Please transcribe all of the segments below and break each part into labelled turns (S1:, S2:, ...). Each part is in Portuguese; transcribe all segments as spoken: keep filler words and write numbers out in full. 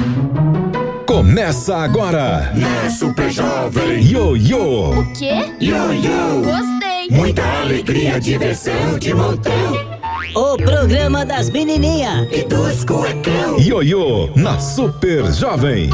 S1: Começa agora
S2: na Super Jovem
S1: Ioiô.
S3: O quê?
S2: Ioiô.
S3: Gostei.
S2: Muita alegria, diversão de montão.
S4: O programa das menininhas
S2: e dos cuecão.
S1: Ioiô na Super Jovem.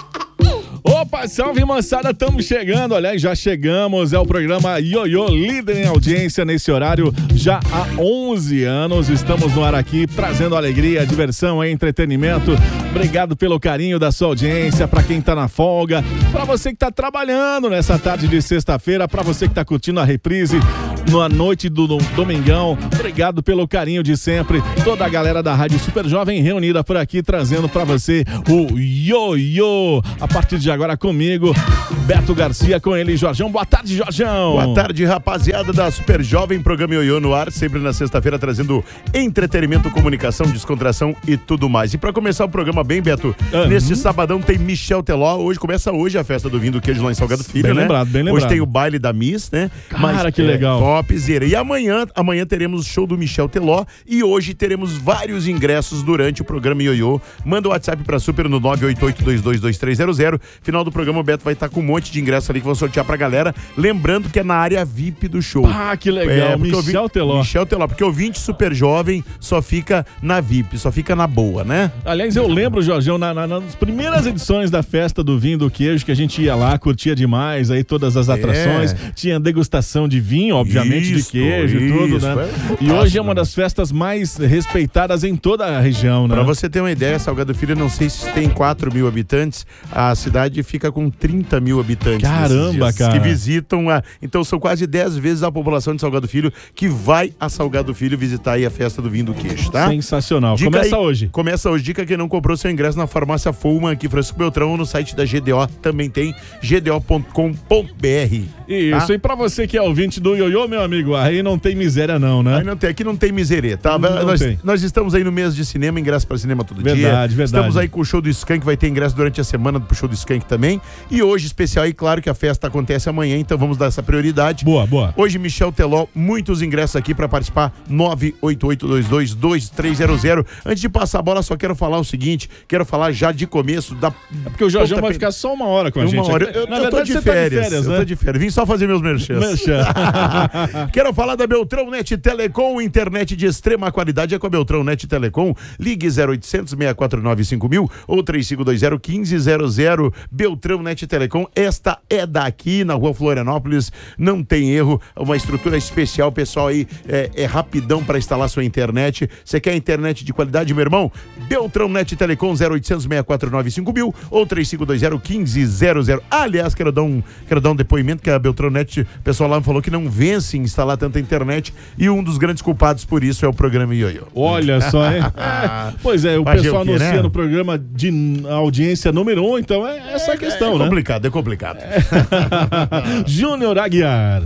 S5: Opa, salve moçada, estamos chegando, aliás, já chegamos, é o programa Ioiô, líder em audiência nesse horário já há onze anos, estamos no ar aqui, trazendo alegria, diversão e entretenimento. Obrigado pelo carinho da sua audiência, para quem tá na folga, para você que tá trabalhando nessa tarde de sexta-feira, para você que tá curtindo a reprise na noite do domingão, obrigado pelo carinho de sempre, toda a galera da Rádio Super Jovem reunida por aqui, trazendo para você o Ioiô, a partir de agora comigo, Beto Garcia, com ele, Jorjão. Boa tarde, Jorjão.
S6: Boa tarde, rapaziada da Super Jovem, programa Ioiô no ar, sempre na sexta-feira, trazendo entretenimento, comunicação, descontração e tudo mais. E para começar o programa bem, Beto, uhum. nesse sabadão tem Michel Teló, hoje começa hoje a festa do vinho do queijo lá em Salgado Filho,
S5: bem
S6: né?
S5: Lembrado, bem lembrado.
S6: Hoje tem o baile da Miss, né?
S5: Cara,
S6: Mas,
S5: que legal.
S6: É, topzera. E amanhã, amanhã teremos o show do Michel Teló e hoje teremos vários ingressos durante o programa Ioiô. Manda o WhatsApp pra Super no nove oito oito dois dois dois três zero zero. Final do programa o Beto vai estar com um monte de ingressos ali que vão sortear pra galera. Lembrando que é na área V I P do show.
S5: Ah, que legal.
S6: É,
S5: Michel Teló.
S6: Michel Teló, porque o ouvinte Super Jovem só fica na V I P, só fica na boa, né?
S5: Aliás, eu lembro, Jorjão, na, na, nas primeiras edições da festa do vinho do queijo, que a gente ia lá, curtia demais aí todas as atrações. É. Tinha degustação de vinho, obviamente, isso, de queijo e tudo, né? É e hoje é uma das festas mais respeitadas em toda a região, né?
S6: Pra você ter uma ideia, Salgado Filho, não sei se tem quatro mil habitantes, a cidade fica com trinta mil habitantes.
S5: Caramba, cara.
S6: Que visitam a... Então são quase dez vezes a população de Salgado Filho que vai a Salgado Filho visitar aí a festa do vinho do queijo, tá?
S5: Sensacional.
S6: Dica
S5: começa
S6: aí,
S5: hoje.
S6: Começa hoje. Dica que não comprou seu ingresso na farmácia Fulman aqui, Francisco Beltrão, no site da G D O. Também tem g d o ponto com ponto b r.
S5: Isso. Tá? E pra você que é ouvinte do Ioiô, meu amigo, aí não tem miséria não, né?
S6: Aí não tem, aqui não tem miserê, tá?
S5: Não
S6: nós,
S5: tem.
S6: nós estamos aí no mês de cinema, ingresso para cinema todo
S5: verdade,
S6: dia.
S5: Verdade, verdade.
S6: Estamos aí com o show do Skank, vai ter ingresso durante a semana pro show do Skank também. E hoje, especial aí, claro que a festa acontece amanhã, então vamos dar essa prioridade.
S5: Boa, boa.
S6: Hoje, Michel Teló, muitos ingressos aqui para participar, nove oito oito dois dois dois três zero zero. Antes de passar a bola, só quero falar o seguinte, quero falar já de começo da...
S5: É porque o Jorjão vai ficar só uma hora com a
S6: uma
S5: gente.
S6: Hora. Eu,
S5: Na
S6: eu,
S5: verdade,
S6: tô de
S5: você
S6: férias,
S5: tá de férias,
S6: eu
S5: né?
S6: tô de férias. Vim só fazer meus merchans. Quero falar da Beltrão Net Telecom, internet de extrema qualidade é com a Beltrão Net Telecom. Ligue zero oitocentos, seis quatro nove, cinco mil ou três cinco dois zero, um cinco zero zero. Beltrão Net Telecom, esta é daqui na rua Florianópolis, não tem erro, uma estrutura especial, pessoal aí é, é rapidão para instalar sua internet. Você quer internet de qualidade, meu irmão? Beltrão Net Telecom, zero oitocentos, seis quatro nove, cinco mil ou três cinco dois zero, um cinco zero zero. Aliás, quero dar um, quero dar um depoimento que a Beltrão Net, o pessoal lá me falou que não vence em instalar tanta internet e um dos grandes culpados por isso é o programa Ioiô.
S5: Olha só, hein? É, pois é, o
S6: Fazer
S5: pessoal
S6: o quê,
S5: anuncia
S6: né?
S5: no programa de audiência número um, então é essa a questão,
S6: é, é
S5: né?
S6: É complicado, é complicado.
S5: Júnior Aguiar.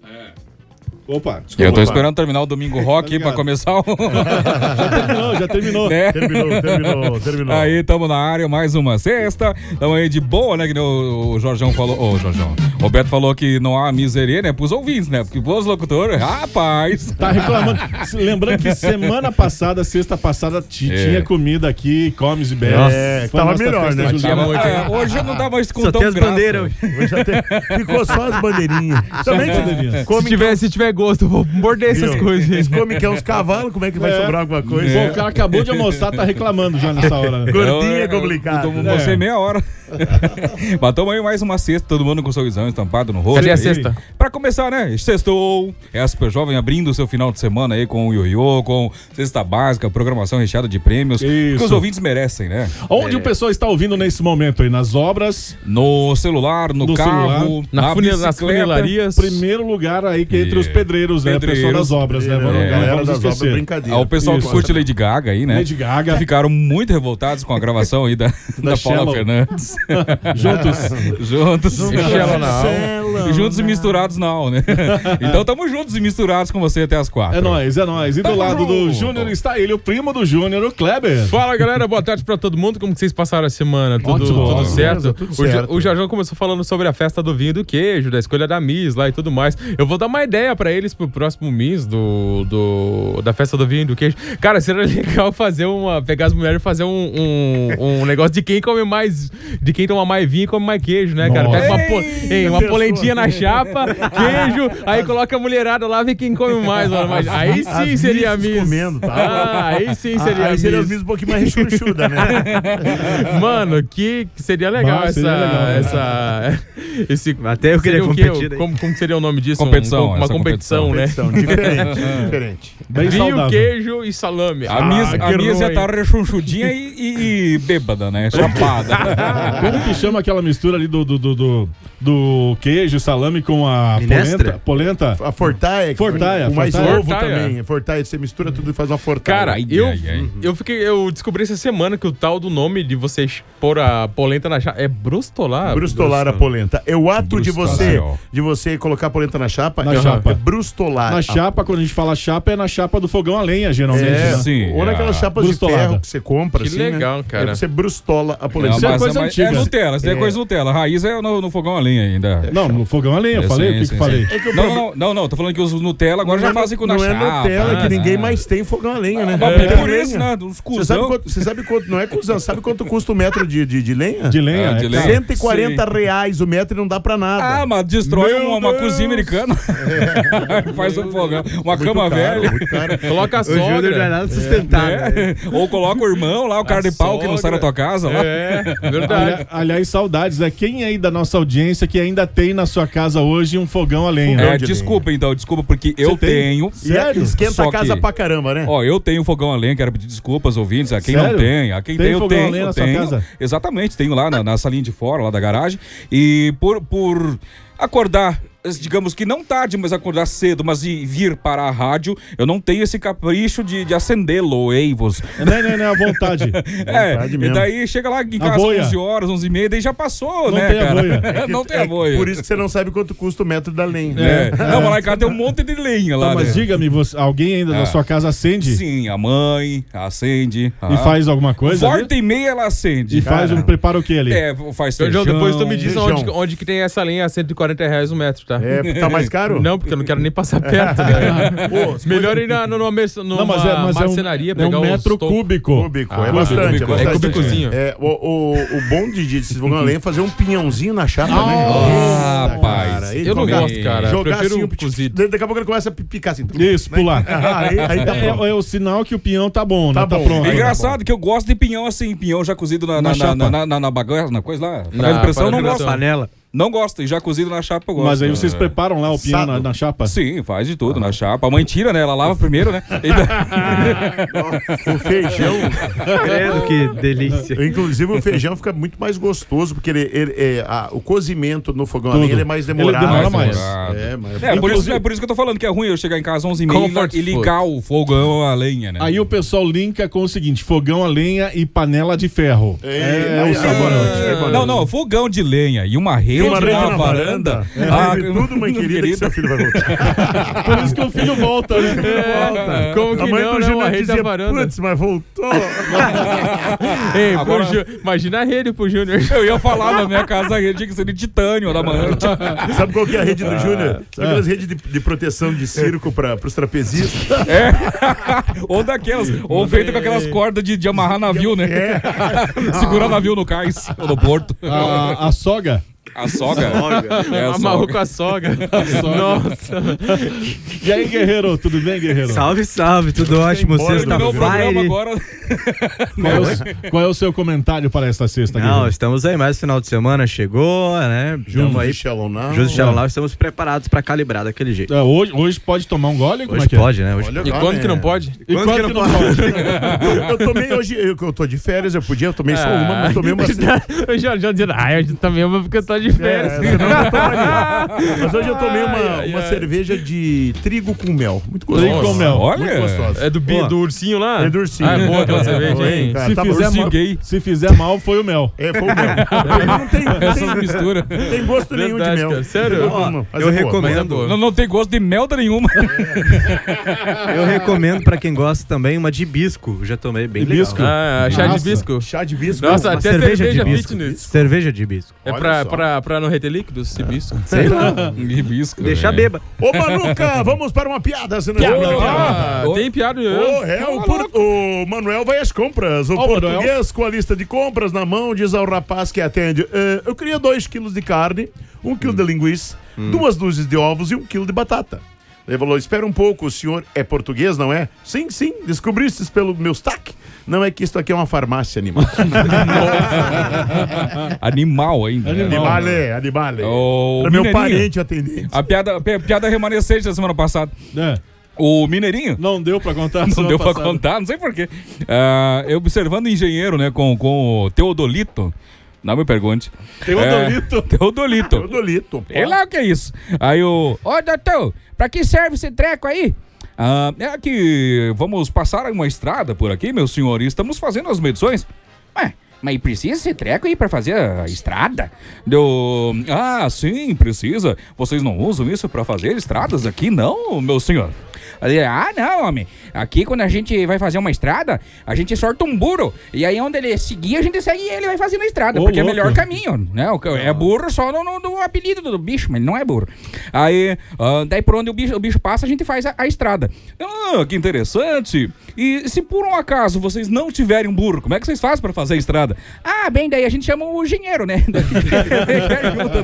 S5: Opa, desculpa.
S7: Eu tô esperando terminar o Domingo Rock pra começar o...
S5: Já terminou, já terminou.
S7: Né?
S6: Terminou, terminou, terminou.
S7: Aí, tamo na área, mais uma sexta. Tamo aí de boa, né? Que o, o Jorjão falou... Ô, oh, Jorjão. O Beto falou que não há miseria, né? Pros ouvintes, né? Porque pros locutores, rapaz...
S5: Tá reclamando. Lembrando que semana passada, sexta passada, tinha é. comida aqui, comes e bebes.
S6: É, tava melhor, né?
S7: Tava, é, hoje eu não tava mais com
S6: só
S7: tão
S6: tem as
S7: graça.
S6: bandeiras. Ficou só as bandeirinhas. Também
S5: bandeirinhas.
S6: Come
S8: se, tiver, se tiver gosto, eu vou morder essas
S6: Viu?
S8: coisas.
S6: Eles comem que é uns cavalos, como é que vai
S5: É.
S6: sobrar alguma coisa?
S5: Pô, o cara acabou de almoçar, tá reclamando já nessa hora. Né?
S6: Gordinho é
S7: Eu
S6: complicado.
S7: almocei meia hora. Mas tamo aí mais uma sexta, todo mundo com sorrisão estampado no rosto.
S8: Cadê a
S7: aí.
S8: sexta?
S7: Pra começar, né? Sextou. É a Super Jovem abrindo o seu final de semana aí com o Ioiô, com cesta básica, programação recheada de prêmios.
S5: Isso.
S7: Que os ouvintes merecem, né?
S5: Onde o pessoal está ouvindo nesse momento aí? Nas obras?
S7: No celular, no,
S5: No
S7: carro,
S5: celular.
S8: Na
S7: na
S8: funil, nas
S7: bicicleta.
S8: funilarias.
S5: Primeiro lugar aí que é entre os pedreiros, né?
S7: Pedreiros.
S5: Pessoal das obras, né? Vamos,
S7: É,
S5: não
S6: Galera
S5: vamos
S6: das obras,
S5: esquecer.
S6: brincadeira.
S7: Ah, o pessoal
S5: Isso.
S7: que curte Lady Gaga aí, né?
S5: Lady Gaga.
S7: Ficaram muito revoltados com a gravação aí da, da, Paula
S5: Shallow.
S7: Fernandes.
S5: Juntos.
S7: Juntos.
S8: Shallow now.
S7: E juntos e misturados não, né? Então tamo juntos e misturados com você até as quatro.
S5: É nóis, é nóis. E do
S7: Tamo
S5: lado do
S7: junto.
S5: Júnior está ele, o primo do Júnior, o Kleber.
S8: Fala, galera, boa tarde pra todo mundo. Como que vocês passaram a semana? Tudo,
S5: Ótimo.
S8: tudo
S5: Ótimo.
S8: certo?
S6: Tudo
S8: O,
S6: certo.
S8: Ja- o Jajão começou falando sobre a festa do vinho e do queijo, da escolha da Miss lá e tudo mais. Eu vou dar uma ideia pra pra eles pro próximo mês do, do, da festa do vinho e do queijo. Cara, seria legal fazer uma... Pegar as mulheres e fazer um, um, um negócio de quem come mais... De quem toma mais vinho e come mais queijo, né, cara? Pega uma, po, ei, uma polentinha na chapa, queijo, aí coloca a mulherada lá, vê quem come mais. mais. Aí sim
S6: As
S8: seria a
S6: missas
S8: Miss.
S6: comendo, tá?
S8: Ah, aí sim seria
S6: Ah,
S8: a
S6: aí seria as
S8: Miss.
S6: Miss um pouquinho mais rechonchuda, né?
S8: Mano, que, que seria legal
S5: Bah,
S8: essa...
S5: seria legal, né?
S8: essa esse,
S3: Até eu queria
S8: seria o quê?
S3: competir daí.
S8: Como, como seria o nome disso?
S7: Competição,
S8: Um- uma
S7: essa
S8: competição, né?
S6: Competição, diferente, diferente.
S5: Bem
S8: Vinho,
S5: saudável.
S8: queijo e salame.
S7: A Miss,
S8: que
S7: a Miss ia
S8: ruim.
S7: estar rechonchudinha e, e, e bêbada, né? Chapada.
S5: Como que chama aquela mistura ali do, do, do, do, do queijo, salame com a
S3: Minestra?
S5: polenta? polenta?
S6: A fortaia,
S5: Fortaia,
S6: com mais
S5: fortaia.
S6: ovo
S8: Fortaia.
S6: também. Fortaia, você mistura tudo e faz uma fortaia.
S8: Cara,
S7: Ai,
S8: eu,
S7: ai, ai.
S8: eu fiquei, eu descobri essa semana que o tal do nome de você pôr a polenta na chapa é brustolar.
S6: brustolar a polenta. É o ato de você,
S7: Brustolar.
S6: de você colocar a polenta na chapa.
S5: Na
S6: é,
S5: chapa.
S6: é brustolar.
S5: Na
S6: a
S5: chapa, quando a gente fala chapa, é na chapa do fogão a lenha, geralmente.
S6: É,
S5: né?
S7: Sim,
S6: ou
S7: é.
S6: naquelas chapas de
S5: Brustolada.
S6: ferro que você compra,
S8: Que
S6: assim,
S8: legal,
S6: né?
S8: cara.
S6: Aí você brustola a polenta.
S7: É,
S5: Isso é
S7: mas-
S5: coisa
S7: mas
S5: antiga.
S7: É Nutella, isso é
S6: É.
S7: coisa Nutella. A raiz é no, no fogão a lenha ainda.
S5: Não, no fogão a lenha, eu
S7: É,
S5: falei?
S7: sim,
S5: o que
S7: sim,
S5: que falei?
S7: sim.
S6: É que o
S7: Não,
S6: pro-
S7: não, não, não, tô falando que os Nutella agora
S6: não
S7: já
S6: é
S7: fazem com
S6: não
S7: na
S6: é
S7: chapa.
S6: Nutella, que
S7: né?
S6: ninguém mais tem fogão a lenha, né?
S7: Mas
S6: É.
S7: por isso, né? Uns
S6: Você sabe,
S7: cuzão.
S6: quanto, você sabe quanto, não é cuzão, sabe quanto custa o metro de, de, de lenha?
S5: De lenha?
S7: Ah, de
S5: é
S7: lenha.
S5: caro.
S6: cento e quarenta reais o metro e não dá pra nada.
S7: Ah, mas destrói
S6: Meu
S7: uma, uma
S6: Deus.
S7: cozinha americana. Faz um fogão. Uma
S6: Muito
S7: cama
S6: caro,
S7: velha.
S6: muito caro.
S8: Coloca a
S3: O Júnior não é
S8: sogra.
S3: nada sustentável.
S7: É. Ou coloca o irmão lá, o cara de pau que não sai da tua casa lá.
S8: É, verdade.
S5: Ali- aliás, saudades, né? Quem aí da nossa audiência que ainda tem na sua casa hoje um fogão a lenha?
S7: É,
S6: de
S7: desculpa então, desculpa, porque eu
S5: tem?
S7: tenho.
S6: E é-
S5: Sério?
S6: esquenta
S7: Só
S6: a casa
S7: que-
S6: pra caramba, né?
S7: Ó, eu tenho fogão a lenha, quero pedir desculpas, ouvintes, a quem
S5: Sério?
S7: não tem. A quem
S5: Tem
S7: tem, eu
S5: fogão a
S7: tenho.
S5: lenha
S7: eu
S5: na sua
S7: tenho.
S5: casa?
S7: Exatamente, tenho lá na, na salinha de fora, lá da garagem. E por, por acordar, digamos que não tarde, mas acordar cedo, mas e vir para a rádio, eu não tenho esse capricho de, de acendê-lo, Eivos.
S5: Não, não, não, à vontade.
S7: É,
S6: Vontade
S7: e
S6: mesmo.
S7: daí chega lá em
S5: A
S7: casa
S5: boia.
S7: onze horas, onze e meia, daí já passou,
S5: Não
S7: né,
S5: tem a
S7: cara?
S5: boia.
S7: não tem
S6: É
S7: a boia.
S6: Por isso que você não sabe quanto custa o metro da lenha.
S7: É. Não, mas lá em casa tem um monte de lenha lá.
S5: Tá, mas
S7: né?
S5: diga-me, você- alguém ainda
S7: Ah.
S5: na sua casa acende?
S7: Sim, a mãe acende.
S5: E faz alguma coisa? ali?
S7: Volta e meia ela acende.
S5: E faz um, prepara o que ali?
S7: É, faz
S8: Então,
S7: feijão.
S8: João, depois tu me diz
S6: feijão.
S8: onde, onde que tem essa linha a cento e quarenta reais o metro, tá?
S6: É, tá mais caro?
S8: Não, porque eu não quero nem passar perto, né?
S6: Pô,
S8: Melhor ir na, numa, mer- numa
S5: Não, mas é, mas é um,
S8: marcenaria,
S5: é
S8: pegar
S5: um
S8: os
S5: metro
S8: tocos.
S5: cúbico.
S6: Cúbico,
S8: Ah,
S6: é bastante,
S7: cúbico.
S6: é bastante.
S8: É cubicozinho.
S6: É, o, o, o bom de, de fogão a lenha é fazer um pinhãozinho na chapa, né?
S7: Ah,
S6: Eita,
S7: rapaz.
S6: cara, aí
S8: Eu não
S6: começa-
S8: gosto, cara. Eu
S6: Jogar
S8: prefiro
S6: assim,
S8: um
S6: o piti-
S8: cozido.
S6: daqui a pouco ele começa a picar assim.
S5: Isso, pular.
S6: Ah, aí, aí tá pronto.
S5: É, é o sinal que o pinhão tá bom,
S6: Tá
S5: né? Tá
S6: bom.
S5: pronto.
S7: É
S6: Aí,
S7: engraçado que eu gosto de pinhão assim, pinhão já cozido na, na,
S5: Na
S7: na,
S5: chapa.
S7: na, na, na, na bagaça, na coisa lá.
S8: Na
S7: Na de pressão eu não
S8: panela de
S7: gosto.
S8: pressão.
S3: Panela.
S7: Não gosto, e já cozido na chapa eu gosto.
S5: Mas aí vocês
S7: É.
S5: preparam lá o pinhão
S6: Assado.
S5: na, na chapa?
S7: Sim, faz de tudo na chapa. A mãe tira, né? Ela lava primeiro, né? E daí-
S6: O feijão,
S3: Credo, que delícia.
S6: inclusive o feijão fica muito mais gostoso, porque ele, ele- é, a- o cozimento no fogão a
S5: Tudo.
S6: lenha ele é mais
S5: Ele
S6: demorado.
S5: demora
S7: mais.
S6: É, mas...
S7: É, por isso,
S6: Inclusive-
S7: é por isso que eu tô falando que é ruim eu chegar em casa às onze e meia
S8: Comfort
S7: e ligar o fogão a lenha, né?
S5: Aí o pessoal linka com o seguinte: fogão a lenha e panela de ferro.
S6: É,
S5: o
S6: aí-
S5: saborote.
S6: aí- aí-
S7: Não, não, fogão de lenha e uma rede,
S6: uma rede
S7: na,
S6: na
S7: varanda.
S6: varanda.
S7: Ah,
S6: É, tudo, mãe querida, que seu filho vai voltar.
S5: Por isso que o filho volta, né?
S8: É, como que
S6: A mãe
S8: não,
S6: do
S8: né?
S6: Júnior
S8: Uma rede da
S6: dizia,
S8: varanda.
S6: putz, mas voltou.
S8: Ei, pro
S7: Agora-
S8: Jú- imagina a rede pro Júnior.
S7: Eu ia falar na minha casa a rede tinha que ser de titânio da manhã.
S6: Sabe qual que é a rede do Júnior? Sabe aquelas redes de, de proteção de circo para os trapezistas?
S7: Ou daquelas, ou feito com aquelas cordas de, de amarrar navio, né? Segurar navio no cais ou no porto.
S5: A, a soga.
S7: A soga. É a
S8: Amarrou
S7: soga.
S8: com a sogra. Nossa.
S5: E aí, guerreiro? Tudo bem, guerreiro?
S3: Salve, salve, tudo ótimo.
S6: embora,
S7: Terminou o programa
S3: Sexta-feira.
S7: agora.
S5: Qual é, o, qual é o seu comentário para esta sexta,
S3: Não,
S5: guerreiro?
S3: estamos aí, mais final de semana chegou, né? Estamos aí.
S6: Shalom now.
S3: Justo Shalom Now, estamos preparados pra calibrar daquele jeito.
S5: É, hoje, hoje pode tomar um gole? Como
S3: Hoje
S5: é que é?
S3: pode, né? Hoje
S6: Olha,
S8: E
S6: ah,
S8: quando
S6: né?
S8: que não pode?
S5: E
S3: Quando
S5: quando
S3: que
S5: que
S3: não
S5: não pode?
S6: Eu, eu tomei hoje, eu, eu tô de férias, eu podia, eu tomei só
S8: Ah.
S6: uma, mas tomei uma.
S8: Eu já, já dizendo, ah, eu também uma porque eu tô de
S6: É,
S8: férias.
S6: senão eu tomaria. Mas hoje eu tomei uma,
S8: Ai, ai,
S6: uma
S8: ai.
S6: cerveja de trigo com mel. Muito gostosa.
S5: Trigo com mel.
S7: Olha.
S6: Muito gostosa.
S8: É do, bi,
S3: Pô.
S8: do ursinho lá?
S6: É do ursinho.
S8: Ah, é boa aquela cerveja,
S6: Oi,
S8: hein?
S6: cara,
S5: Se
S6: tá
S5: fizer,
S6: ursinho
S5: mal,
S7: gay.
S5: se fizer mal, foi o mel.
S6: É, foi o mel. Não tem, não
S7: Essas
S6: tem,
S7: misturas.
S6: não tem gosto nenhum de
S8: Verdade,
S6: mel.
S8: cara. Sério?
S6: Não tem gosto
S3: Ó,
S6: nenhum, mas
S3: eu
S6: é boa.
S3: recomendo.
S8: Mas é boa.
S7: Não, não tem gosto de melda nenhuma.
S3: Eu recomendo pra quem gosta também uma de hibisco. Já tomei bem
S5: Hibisco?
S3: legal.
S8: Ah, chá de
S5: Nossa.
S8: hibisco.
S6: Chá de bisco.
S8: Nossa,
S3: Uma
S8: até
S3: cerveja
S8: cerveja,
S3: de hibisco.
S8: fitness.
S3: Cerveja de hibisco.
S8: É
S6: Olha
S8: pra,
S6: só.
S8: pra pra, pra não reter líquidos, cibisco?
S3: Sei lá.
S7: Hibisco.
S3: Deixa
S7: é.
S3: beba.
S6: Ô, Manuca, vamos para uma piada, senão...
S8: Ah,
S7: Ô,
S8: tem piada.
S6: O, é, o, por- o Manuel vai às compras. O
S5: Ó,
S6: português com a lista de compras na mão diz ao rapaz que atende: "Eh, eu queria dois quilos de carne, um quilo de linguiça, duas dúzias de ovos e um quilo de batata." Ele falou: "Espera um pouco, o senhor é português, não é?" "Sim, sim, descobristes pelo meu sotaque. Não é que isto aqui é uma farmácia, animal."
S7: Animal ainda. né?
S6: Animale, animale.
S7: O
S6: Era meu
S7: Mineirinho.
S6: parente atendente.
S7: A piada, a piada remanescente da semana passada.
S5: É,
S7: O Mineirinho.
S5: não deu pra contar.
S7: Não
S5: semana
S7: deu pra
S5: passada.
S7: contar, não sei porquê. Ah, eu observando o engenheiro, né, com, com o Teodolito. Não me pergunte.
S5: Teodolito?
S7: É, Teodolito.
S6: Eu dolito.
S7: Sei lá o que é isso. Aí o. Ô, doutor, pra que serve esse treco aí? Ah, é que vamos passar uma estrada por aqui, meu senhor, e estamos fazendo as medições. Ué, mas precisa esse treco aí pra fazer a estrada? Deu. Ah, sim, precisa. Vocês não usam isso pra fazer estradas aqui, não, meu senhor? Aí, ah, não, homem. Aqui, quando a gente vai fazer uma estrada, a gente sorta um burro. E aí, onde ele seguir, a gente segue ele e vai fazendo a estrada.
S5: Ô,
S7: porque
S5: louco.
S7: é o melhor caminho, né? O ca- É burro só no, no- no apelido do bicho, mas ele não é burro. Aí, ah, daí por onde o bicho, o bicho passa, a gente faz a, a estrada. Ah, que interessante. E se por um acaso vocês não tiverem um burro, como é que vocês fazem pra fazer a estrada? Ah, bem, daí a gente chama o engenheiro, né? Que ajuda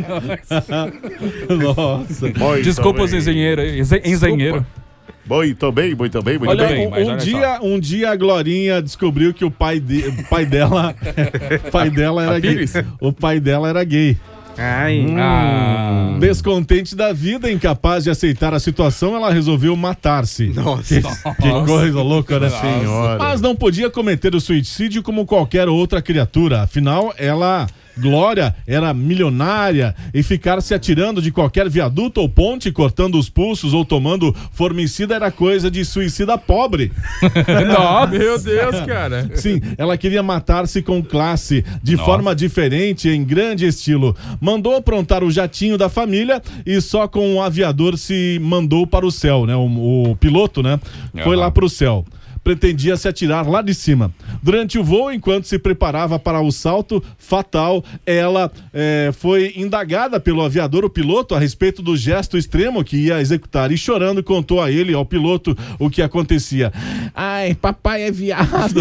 S7: nós.
S5: Nossa.
S6: Muito
S7: Desculpa os
S6: bem.
S7: engenheiros, engen- engenheiro.
S6: Muito bem, muito bem, muito
S5: Olha,
S6: bem.
S5: um,
S7: mas
S5: um
S7: olha
S5: dia, um dia a Glorinha descobriu que o pai, de, o pai dela, o pai dela era gay.
S8: Pires?
S5: O pai dela era gay.
S3: Ai.
S7: Ah,
S5: Descontente da vida, incapaz de aceitar a situação, ela resolveu matar-se.
S3: Nossa.
S5: Que coisa louca, né?
S6: Senhora.
S5: Mas não podia cometer o suicídio como qualquer outra criatura. Afinal, ela, Glória, era milionária e ficar se atirando de qualquer viaduto ou ponte, cortando os pulsos ou tomando formicida era coisa de suicida pobre.
S8: Nossa, meu Deus, cara.
S5: Sim, ela queria matar-se com classe, de forma diferente, em grande estilo. Mandou aprontar o jatinho da família e só com o aviador se mandou para o céu, né? O, o piloto, né? Foi
S7: Aham.
S5: lá para o céu. Pretendia se atirar lá de cima. Durante o voo, enquanto se preparava para o salto fatal, ela eh, foi indagada pelo aviador, o piloto, a respeito do gesto extremo que ia executar. E chorando, contou a ele, ao piloto, o que acontecia. Ai, papai é viado.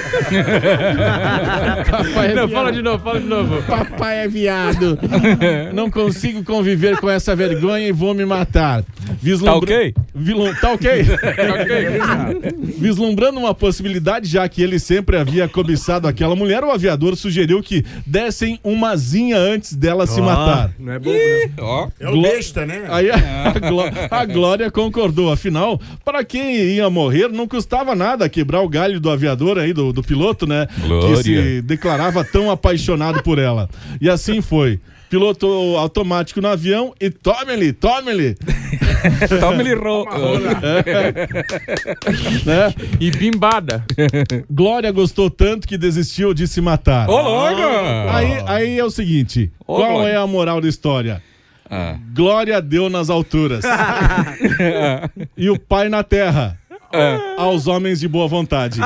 S5: Papai é
S8: Não,
S5: viado.
S8: fala de novo, fala de novo.
S5: Papai é viado. Não consigo conviver com essa vergonha e vou me matar. Vislumbra...
S7: Tá ok?
S5: Vilum... Tá ok? Vislumbrando uma possibilidade, já que ele sempre havia cobiçado aquela mulher, o aviador sugeriu que dessem uma zinha antes dela se matar.
S3: Não é bom, né?
S7: ó.
S6: É o
S5: Glo-
S6: besta, né?
S5: Aí a, Gló- a Glória concordou. Afinal, para quem ia morrer, não custava nada quebrar o galho do aviador aí, do, do piloto, né?
S7: Glória.
S5: Que se declarava tão apaixonado por ela. E assim foi. Piloto automático no avião e tome-lhe, tome-lhe.
S7: Tome-lhe ro...
S5: Né?
S8: E bimbada.
S5: Glória gostou tanto que desistiu de se matar.
S7: Ô, louco!
S5: Aí, aí é o seguinte,
S7: Ô,
S5: qual
S7: Glória.
S5: é a moral da história?
S7: Ah.
S5: Glória deu nas alturas. E o pai na terra. Aos homens de boa vontade.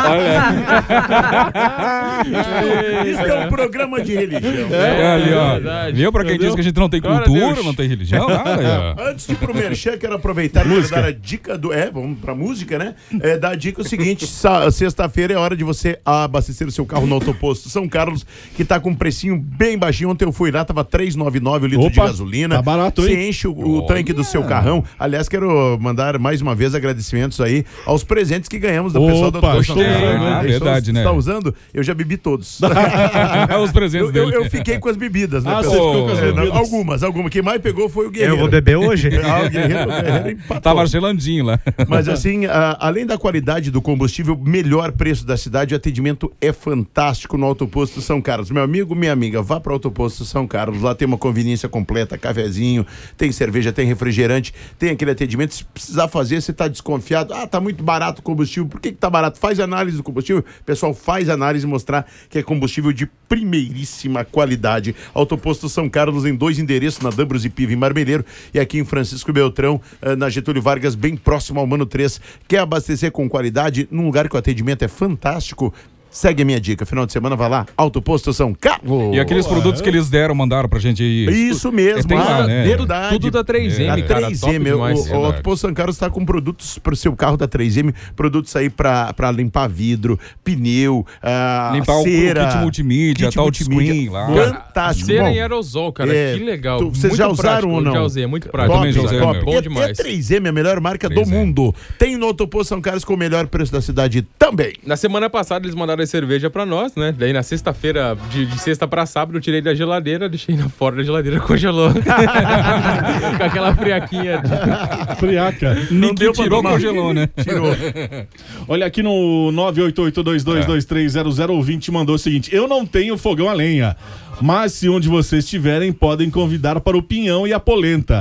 S6: Isso é um programa de religião.
S7: É, ali, ó.
S8: verdade.
S7: Viu? Pra quem
S5: Entendeu?
S7: diz que a gente não tem
S8: Glória a
S7: cultura,
S8: Deus.
S7: não tem religião, nada. aí, ó.
S6: Antes de ir pro Merchan, quero aproveitar e
S5: Música.
S6: dar a dica do. É, vamos pra música, né? É, dar a dica o seguinte: sa- sexta-feira é hora de você abastecer o seu carro no Autoposto São Carlos, que tá com um precinho bem baixinho. Ontem eu fui lá, tava três reais e noventa e nove o litro de
S5: Opa,
S6: gasolina.
S5: tá barato, hein?
S6: Você enche o, o tanque do seu carrão. Aliás, quero mandar mais uma vez agradecimentos aí aos presentes que ganhamos do pessoal do
S5: Opa,
S6: Autoposto
S5: estou
S6: São Carlos.
S5: usando,
S7: hein? Ah,
S6: Estou-
S7: verdade, né?
S6: Está usando? Eu já bebi todos.
S7: Os presentes
S6: Eu,
S7: dele.
S6: eu, eu fiquei com as bebidas, né?
S5: Ah, você
S6: pessoal?
S5: ficou com as
S6: É, não,
S5: bebidas.
S6: algumas, algumas. Quem mais pegou foi o Guerreiro.
S3: Eu vou beber hoje?
S6: Ah, o Guerreiro, o Guerreiro empatou.
S7: Tava gelandinho lá.
S6: Mas assim, a- além da qualidade do combustível, melhor preço da cidade, o atendimento é fantástico no Autoposto São Carlos. Meu amigo, minha amiga, vá para o Autoposto São Carlos. Lá tem uma conveniência completa, cafezinho, tem cerveja, tem refrigerante, tem aquele atendimento. Se precisar fazer, você está desconfiado. Ah, tá muito barato o combustível. Por que que tá barato? Faz análise do combustível. Pessoal, faz análise e mostrar que é combustível de primeiríssima qualidade. Autoposto São Carlos em dois endereços, na Dambros e Piva em Marmeleiro e aqui em Francisco Beltrão, eh, na Getúlio Vargas, bem próximo ao Mano três. Quer abastecer com qualidade num lugar que o atendimento é fantástico? segue a minha dica. Final de semana, vai lá, Alto Posto São Carlos.
S7: E aqueles
S5: Boa,
S7: produtos
S5: eu...
S7: que eles deram, mandaram pra gente aí.
S6: Isso mesmo,
S7: tem
S6: ah,
S7: lá, né?
S6: verdade.
S8: Tudo da três M,
S6: Da
S8: cara.
S6: três
S8: Top
S6: M,
S8: demais.
S6: o, o Alto Posto São Carlos está com produtos para o seu carro da três M, produtos aí para limpar vidro, pneu, ah,
S7: Limpar
S6: cera,
S7: o kit multimídia,
S6: kit
S7: touchscreen lá.
S6: Fantástico.
S8: Cera
S6: Bom,
S8: em aerosol, cara.
S6: é,
S8: que legal.
S6: tu- vocês
S8: Muito
S6: já usaram
S8: prático.
S6: ou não?
S8: Já usei, é muito prático.
S7: Eu também já usei,
S8: Top,
S7: meu.
S8: bom
S6: E a
S8: demais.
S6: três M é a melhor marca do
S7: três M.
S6: mundo. Tem no Alto Posto São Carlos com o melhor preço da cidade também.
S8: Na semana passada eles mandaram a cerveja pra nós, né? Daí na sexta-feira, de, de sexta pra sábado, eu tirei da geladeira, deixei na fora da geladeira, congelou. Com aquela friaquinha.
S5: Friaca.
S7: Nem
S6: deu
S7: que
S6: pra
S7: tirou,
S6: tomar.
S7: congelou, né?
S6: Tirou.
S5: Olha aqui no nove oito oito dois dois dois três zero zero, o ouvinte mandou o seguinte: eu não tenho fogão a lenha, mas se um de vocês tiverem, podem convidar para o pinhão e a polenta.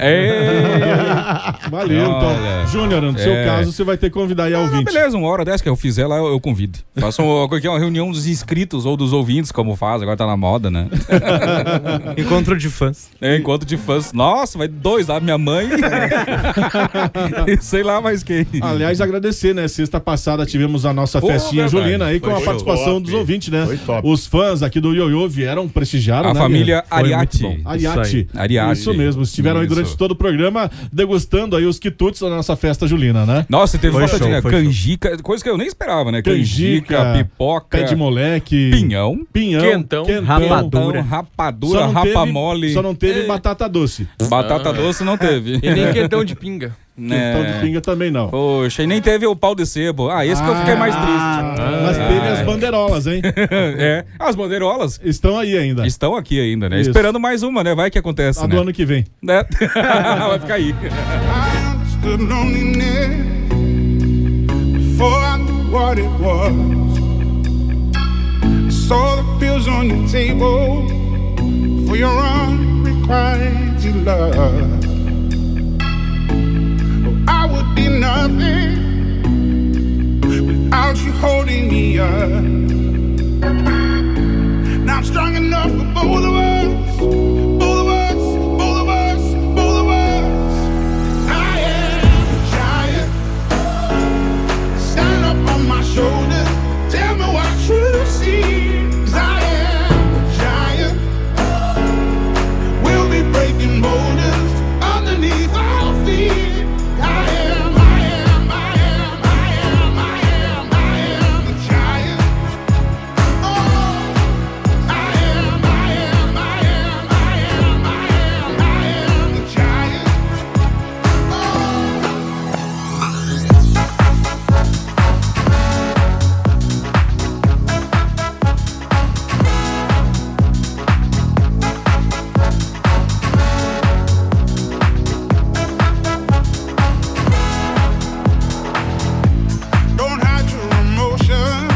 S8: É.
S5: Valeu,
S7: Olha.
S5: então. Júnior, no seu
S7: É.
S5: caso, você vai ter que convidar aí a
S7: Ah,
S5: ouvinte.
S7: beleza, uma hora dessa que eu fizer lá, eu, eu convido. Faço uma, uma reunião dos inscritos ou dos ouvintes, como faz, agora tá na moda, né?
S3: Encontro de fãs.
S7: É, encontro de fãs. Nossa, vai dois lá, minha mãe. E sei lá mais quem.
S5: Aliás, agradecer, né? Sexta passada tivemos a nossa
S7: Pô,
S5: festinha
S7: verdade.
S5: julina aí com
S7: Foi
S5: a
S7: show.
S5: participação
S6: Top.
S5: dos ouvintes, né?
S6: Foi top.
S5: Os fãs aqui do Ioiô vieram, prestigiaram,
S7: A
S5: né?
S7: família
S3: Foi
S7: Ariati.
S3: muito bom.
S5: Ariati.
S7: Ariati.
S5: Isso mesmo, estiveram aí
S7: Isso.
S5: durante todo o programa degustando aí os quitutes da nossa festa julina, né?
S7: Nossa, teve
S3: Foi
S7: bastante,
S3: show,
S7: né?
S3: foi show.
S7: Canjica, coisa que eu nem esperava, né?
S5: Canjica,
S7: Canjica, pipoca,
S5: Pé de moleque.
S7: pinhão,
S5: Pinhão.
S8: Quentão,
S3: rapadura.
S7: pão, rapadura,
S5: Só não
S7: rapa
S5: teve-
S7: mole.
S5: Só não teve batata doce.
S7: Batata doce não teve.
S8: E nem quentão de pinga.
S7: Né?
S5: Quentão de pinga também não.
S7: Poxa, e nem teve o pau de sebo. Ah, esse que eu fiquei mais triste.
S5: Ah, mas teve as bandeirolas, hein?
S7: É, as bandeirolas
S5: Estão aí ainda.
S7: estão aqui ainda, né?
S5: Isso.
S7: Esperando mais uma, né? Vai que acontece,
S5: A
S7: né?
S5: do ano que vem.
S7: Né? Vai ficar aí.
S9: I understood loneliness before I knew what it was. I saw the pills on your table for your unrequited love. Oh, I would be nothing without you holding me up. Now I'm strong enough for both of us, both of us, both of us, both of us. I am a giant. Stand up on my shoulders. Tell me what you see. 'Cause I am a giant. We'll be breaking boulders underneath our feet. I am, I am, I am, I am, I am, I am a giant. Oh, I am, I am, I am, I am, I am, I am a giant. Don't hide your emotions.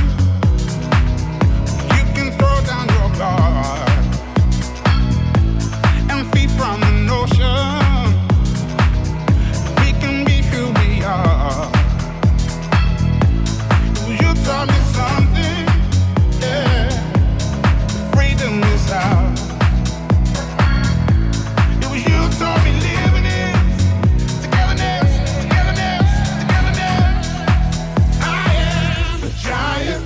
S9: You can throw down your guard and feed from the notion we can be who we are. You taught me something, yeah. Freedom is ours. It was you taught me living is togetherness, togetherness, togetherness. I am a giant.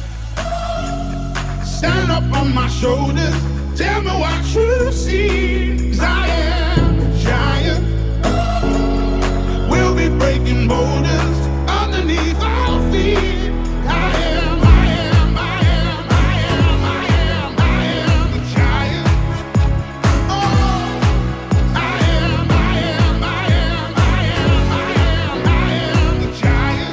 S9: Stand up on my shoulders. Tell me what you see. 'Cause I am a giant. We'll be breaking boulders underneath our feet. I am, I am, I am, I am, I am, I am a giant. Oh, I am, I am, I am, I am, I am, I am a giant.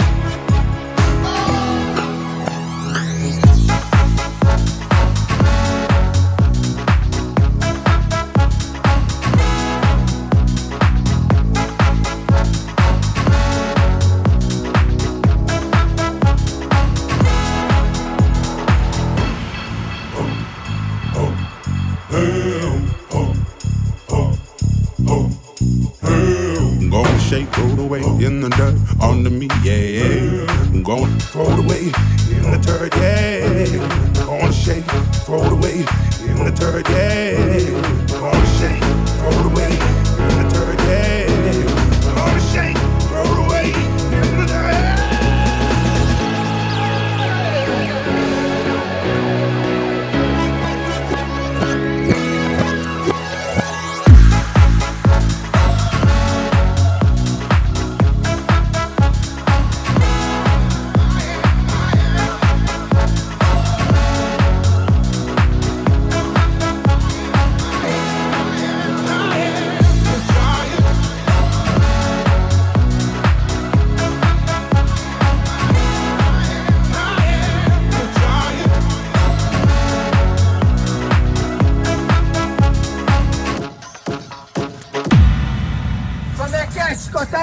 S9: Gonna shake, throw it away in the dirt under me, yeah. Gonna throw it away in the dirt, yeah. Gonna shake, throw it away in the dirt, yeah. Gonna shake, throw it away in the dirt, yeah. Gonna shake, throw it away in the dirt.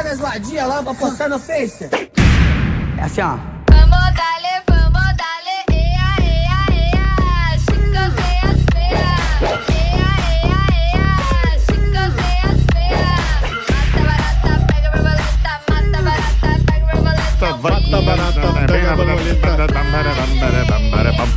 S10: na zoadinha lá pra postar no Face. É assim, ó.
S11: Vamos dale, vamos dale, ea, ea, ea, chicas feias, feias, ea, ea, ea, chicas feias, feias, mata barata, pega borboleta, mata barata, pega borboleta,
S6: Mata barata,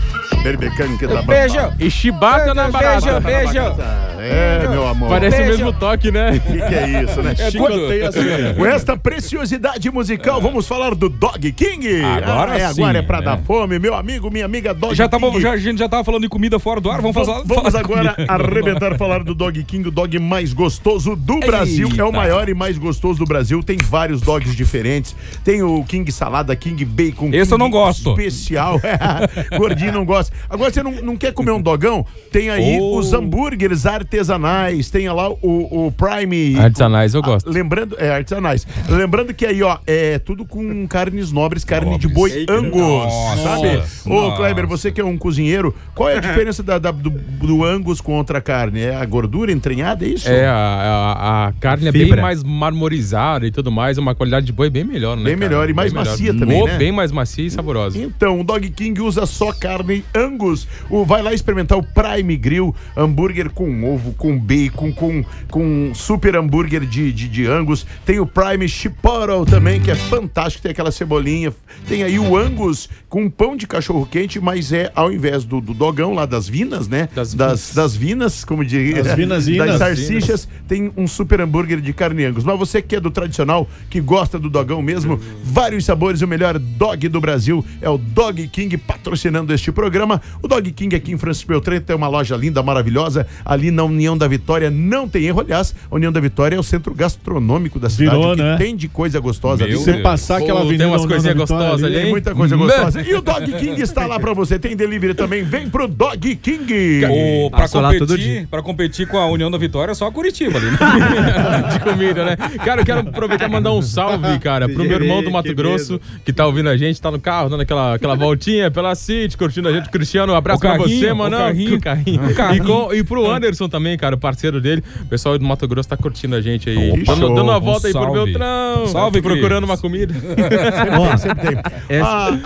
S6: pega
S8: Beijo. E chibata na barata.
S7: Beijo, beijo.
S6: É, meu amor.
S8: Parece
S7: Beijo.
S8: o mesmo toque, né?
S6: O que, que é isso, né?
S7: É
S5: Chicoteia assim.
S6: Com esta preciosidade musical, vamos falar do Dog King.
S7: Agora
S6: ah, é,
S7: sim,
S6: agora é pra
S7: né?
S6: dar fome, meu amigo, minha amiga Dog
S7: Já
S6: King.
S7: tava, já, a gente já tava falando de comida fora do ar, vamos
S6: V-
S7: falar.
S6: Vamos
S7: falar de
S6: agora
S7: comida.
S6: arrebentar falar do Dog King, o dog mais gostoso do
S7: Eita.
S6: Brasil. É o maior e mais gostoso do Brasil. Tem vários dogs diferentes. Tem o King Salada, King Bacon.
S7: Esse
S6: King
S7: eu não gosto.
S6: Especial. Gordinho não gosta. Agora você não, não quer comer um dogão? Tem aí
S7: Oh.
S6: os hambúrgueres artesanais. Tem lá o, o Prime.
S8: Artesanais eu gosto.
S6: Ah, lembrando, é, artesanais. Lembrando que aí, ó, é tudo com carnes nobres, carne de boi
S7: Nobres.
S6: Angus.
S7: Nossa.
S6: Sabe? Ô,
S7: Nossa.
S6: Kleber, você que é um cozinheiro, qual é a diferença da, da- do, do Angus contra a carne? É a gordura entranhada, é isso?
S8: É, a, a, a carne é
S3: Fibra.
S8: bem mais marmorizada e tudo mais, uma qualidade de boi bem melhor, né?
S6: Bem
S8: cara?
S6: melhor e mais
S8: Bem melhor.
S6: macia também,
S8: Oh,
S6: né?
S8: Bem mais macia e saborosa.
S6: Então, o Dog King usa só carne Angus. O, vai lá experimentar o Prime Grill, hambúrguer com ovo, com bacon, com, com super hambúrguer de, de, de Angus. Tem o Prime Chipotle também, que é fantástico, tem aquela cebolinha. Tem aí o Angus com pão de cachorro quente, mas é ao invés do, do dogão lá das vinas, né?
S8: Das
S6: das, das vinas, como diria.
S5: Das vinazinas.
S6: Das salsichas, tem um super hambúrguer de carne Angus. Mas você que é do tradicional, que gosta do dogão mesmo, vários sabores, o melhor dog do Brasil é o Dog King, patrocinando este programa. O Dog King aqui em Francisco Beltrão tem uma loja linda, maravilhosa, ali na União da Vitória, não tem erro. Aliás, a União da Vitória é o centro gastronômico da cidade,
S5: Virou,
S6: que
S5: né?
S6: tem de coisa gostosa ali.
S7: Meu
S5: Você
S7: Deus.
S5: passar aquela
S8: Pô,
S5: avenida
S8: tem umas
S5: União
S8: coisinhas
S5: da Vitória
S8: gostosas ali,
S6: Tem
S8: hein?
S6: muita coisa
S8: Né?
S6: gostosa. E o Dog King está lá pra você. Tem delivery também. Vem pro Dog King.
S7: O, pra,
S3: Passou lá todo
S7: competir,
S3: dia.
S7: pra competir com a União da Vitória, é só a Curitiba ali, né?
S8: De comida, né? Cara, eu quero aproveitar e mandar um salve, cara, pro meu irmão do Mato
S3: Que
S8: Grosso,
S3: medo.
S8: que tá ouvindo a gente, tá no carro, dando aquela, aquela voltinha pela City, curtindo a gente. Cristiano, um abraço
S7: O
S8: pra
S7: carrinho,
S8: você,
S7: o
S8: mano.
S7: carrinho.
S8: O carrinho.
S7: O carrinho.
S8: E, com, e pro Anderson também, cara, o parceiro dele. O pessoal do Mato Grosso tá curtindo a gente aí.
S6: Opa,
S8: Dando,
S6: show.
S8: dando uma
S7: Um
S8: volta aí pro
S7: salve.
S8: Beltrão.
S7: Salve,
S8: procurando
S7: Cris.
S8: uma comida.
S3: Ó,
S6: Sempre tem.
S3: essa-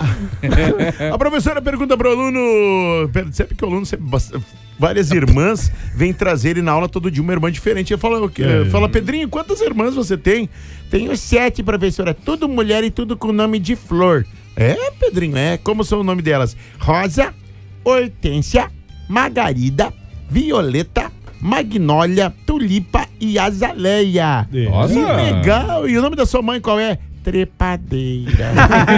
S6: Ah, a professora pergunta pro aluno, sempre que o aluno sempre, bast- várias irmãs vêm trazer ele na aula todo dia uma irmã diferente. Eu falo,
S5: É.
S6: fala, Pedrinho, quantas irmãs você tem? Tenho sete, professora, tudo mulher e tudo com nome de flor. É, Pedrinho, é. Como são o nome delas? Rosa, Hortência, Margarida, Violeta, Magnólia, Tulipa e Azaleia.
S7: Nossa.
S6: Que legal! E o nome da sua mãe qual é? Trepadeira.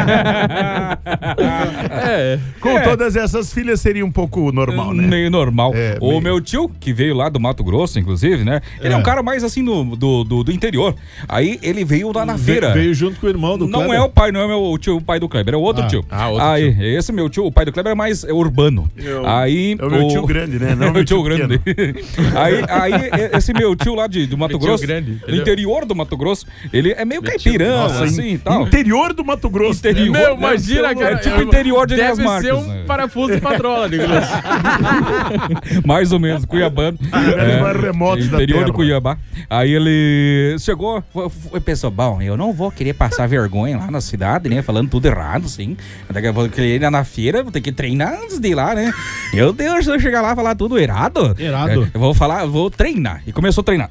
S8: É.
S6: Com
S7: É.
S6: todas essas filhas seria um pouco normal, né?
S7: Meio normal.
S6: É,
S7: o
S6: meio-
S7: meu tio, que veio lá do Mato Grosso, inclusive, né? Ele é, um cara mais assim do, do, do, do interior. Aí ele veio lá na
S5: Ve-
S7: feira.
S5: Veio junto com o irmão do
S7: Não
S5: Kleber.
S7: é o pai, não é meu tio, o pai do Kleber, é o outro
S5: Ah.
S7: tio.
S8: Ah, outro
S7: Aí, esse meu tio, o pai do Kleber é mais é urbano. Aí
S6: É o meu tio grande, né? Não
S7: é o meu tio
S6: pequeno.
S7: grande. aí, aí, esse meu tio lá de, do Mato
S8: Meu tio
S7: Grosso,
S8: grande.
S7: do
S8: Ele é-
S7: interior do Mato Grosso, ele é meio
S8: Meu tio-
S7: caipirão,
S6: Nossa,
S7: assim
S6: in-
S7: e tal.
S6: interior do Mato Grosso.
S7: Interior,
S8: Meu,
S7: né?
S8: imagina, cara.
S7: É tipo interior de Elias
S8: Deve
S7: Marques,
S8: ser um
S7: né?
S8: parafuso de patrola, Nicolas.
S7: Mais ou menos, Cuiabá.
S6: Lugares mais remotos da
S7: interior
S6: terra.
S7: de Cuiabá. Aí ele chegou e pensou, bom, eu não vou querer passar vergonha lá na cidade, né? Falando tudo errado, assim. Daqui a pouco ele ir na feira, vou ter que treinar antes de ir lá, né? Meu Deus, se eu chegar lá e falar tudo errado.
S5: Errado.
S7: Eu vou falar, vou treinar. E começou a treinar.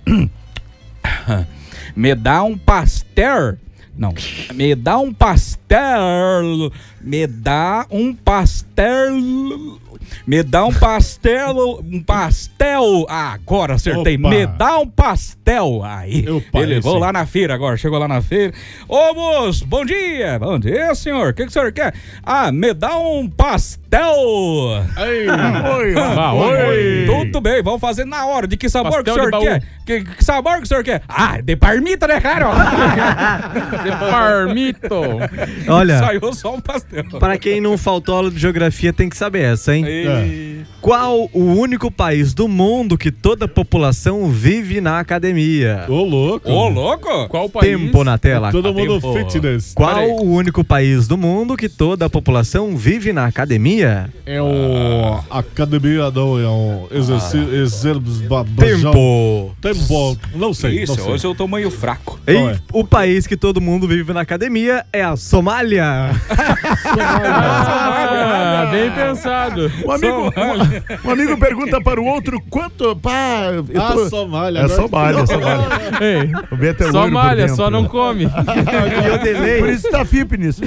S7: Me dá um pastel. Não, me dá um pastel. Me dá um pastel. Me dá um pastel. Um pastel. Ah, agora acertei.
S5: Opa.
S7: Me dá um pastel. Aí,
S5: Opa,
S7: ele
S5: esse.
S7: vou lá na feira agora. Chegou lá na feira. Ô, moço, bom dia. Bom dia, senhor. O que, que o senhor quer? Ah, me dá um pastel.
S5: Aí.
S6: Oi,
S8: Ah, oi.
S7: Tudo bem, vamos fazer na hora. De que sabor
S8: Pastel
S7: que o
S8: de
S7: senhor
S8: baú.
S7: quer? Que, que sabor que o senhor quer? Ah, de parmita, né, cara?
S8: Parmito.
S3: Olha,
S7: Saiu só um pastel.
S3: para quem não faltou aula de geografia tem que saber essa, hein?
S7: E...
S3: Qual o único país do mundo que toda a população vive na academia?
S5: Ô, louco.
S7: Ô, louco?
S8: Qual país?
S3: Tempo na tela.
S5: Todo mundo
S3: Tempo.
S5: fitness.
S3: Qual o único país do mundo que toda a população vive na academia?
S5: É o... Academia, não, é o... Exercício... Exercício...
S3: Tempo.
S5: Tempo. Não sei.
S7: Isso,
S5: não sei.
S7: hoje eu tô meio fraco.
S3: E
S5: Qual é?
S3: o país que todo mundo vive na academia é a Somália.
S8: Ah, bem pensado.
S6: Um amigo, um, um amigo pergunta para o outro quanto. Pá, eu
S5: Ah,
S6: tô...
S5: Somália.
S6: É
S5: agora-
S6: Somália, Somália.
S8: Ei,
S6: O Beto é
S8: só
S6: loiro por
S8: malha,
S6: dentro.
S8: só não come.
S3: E o delay.
S6: Por isso tá fitness.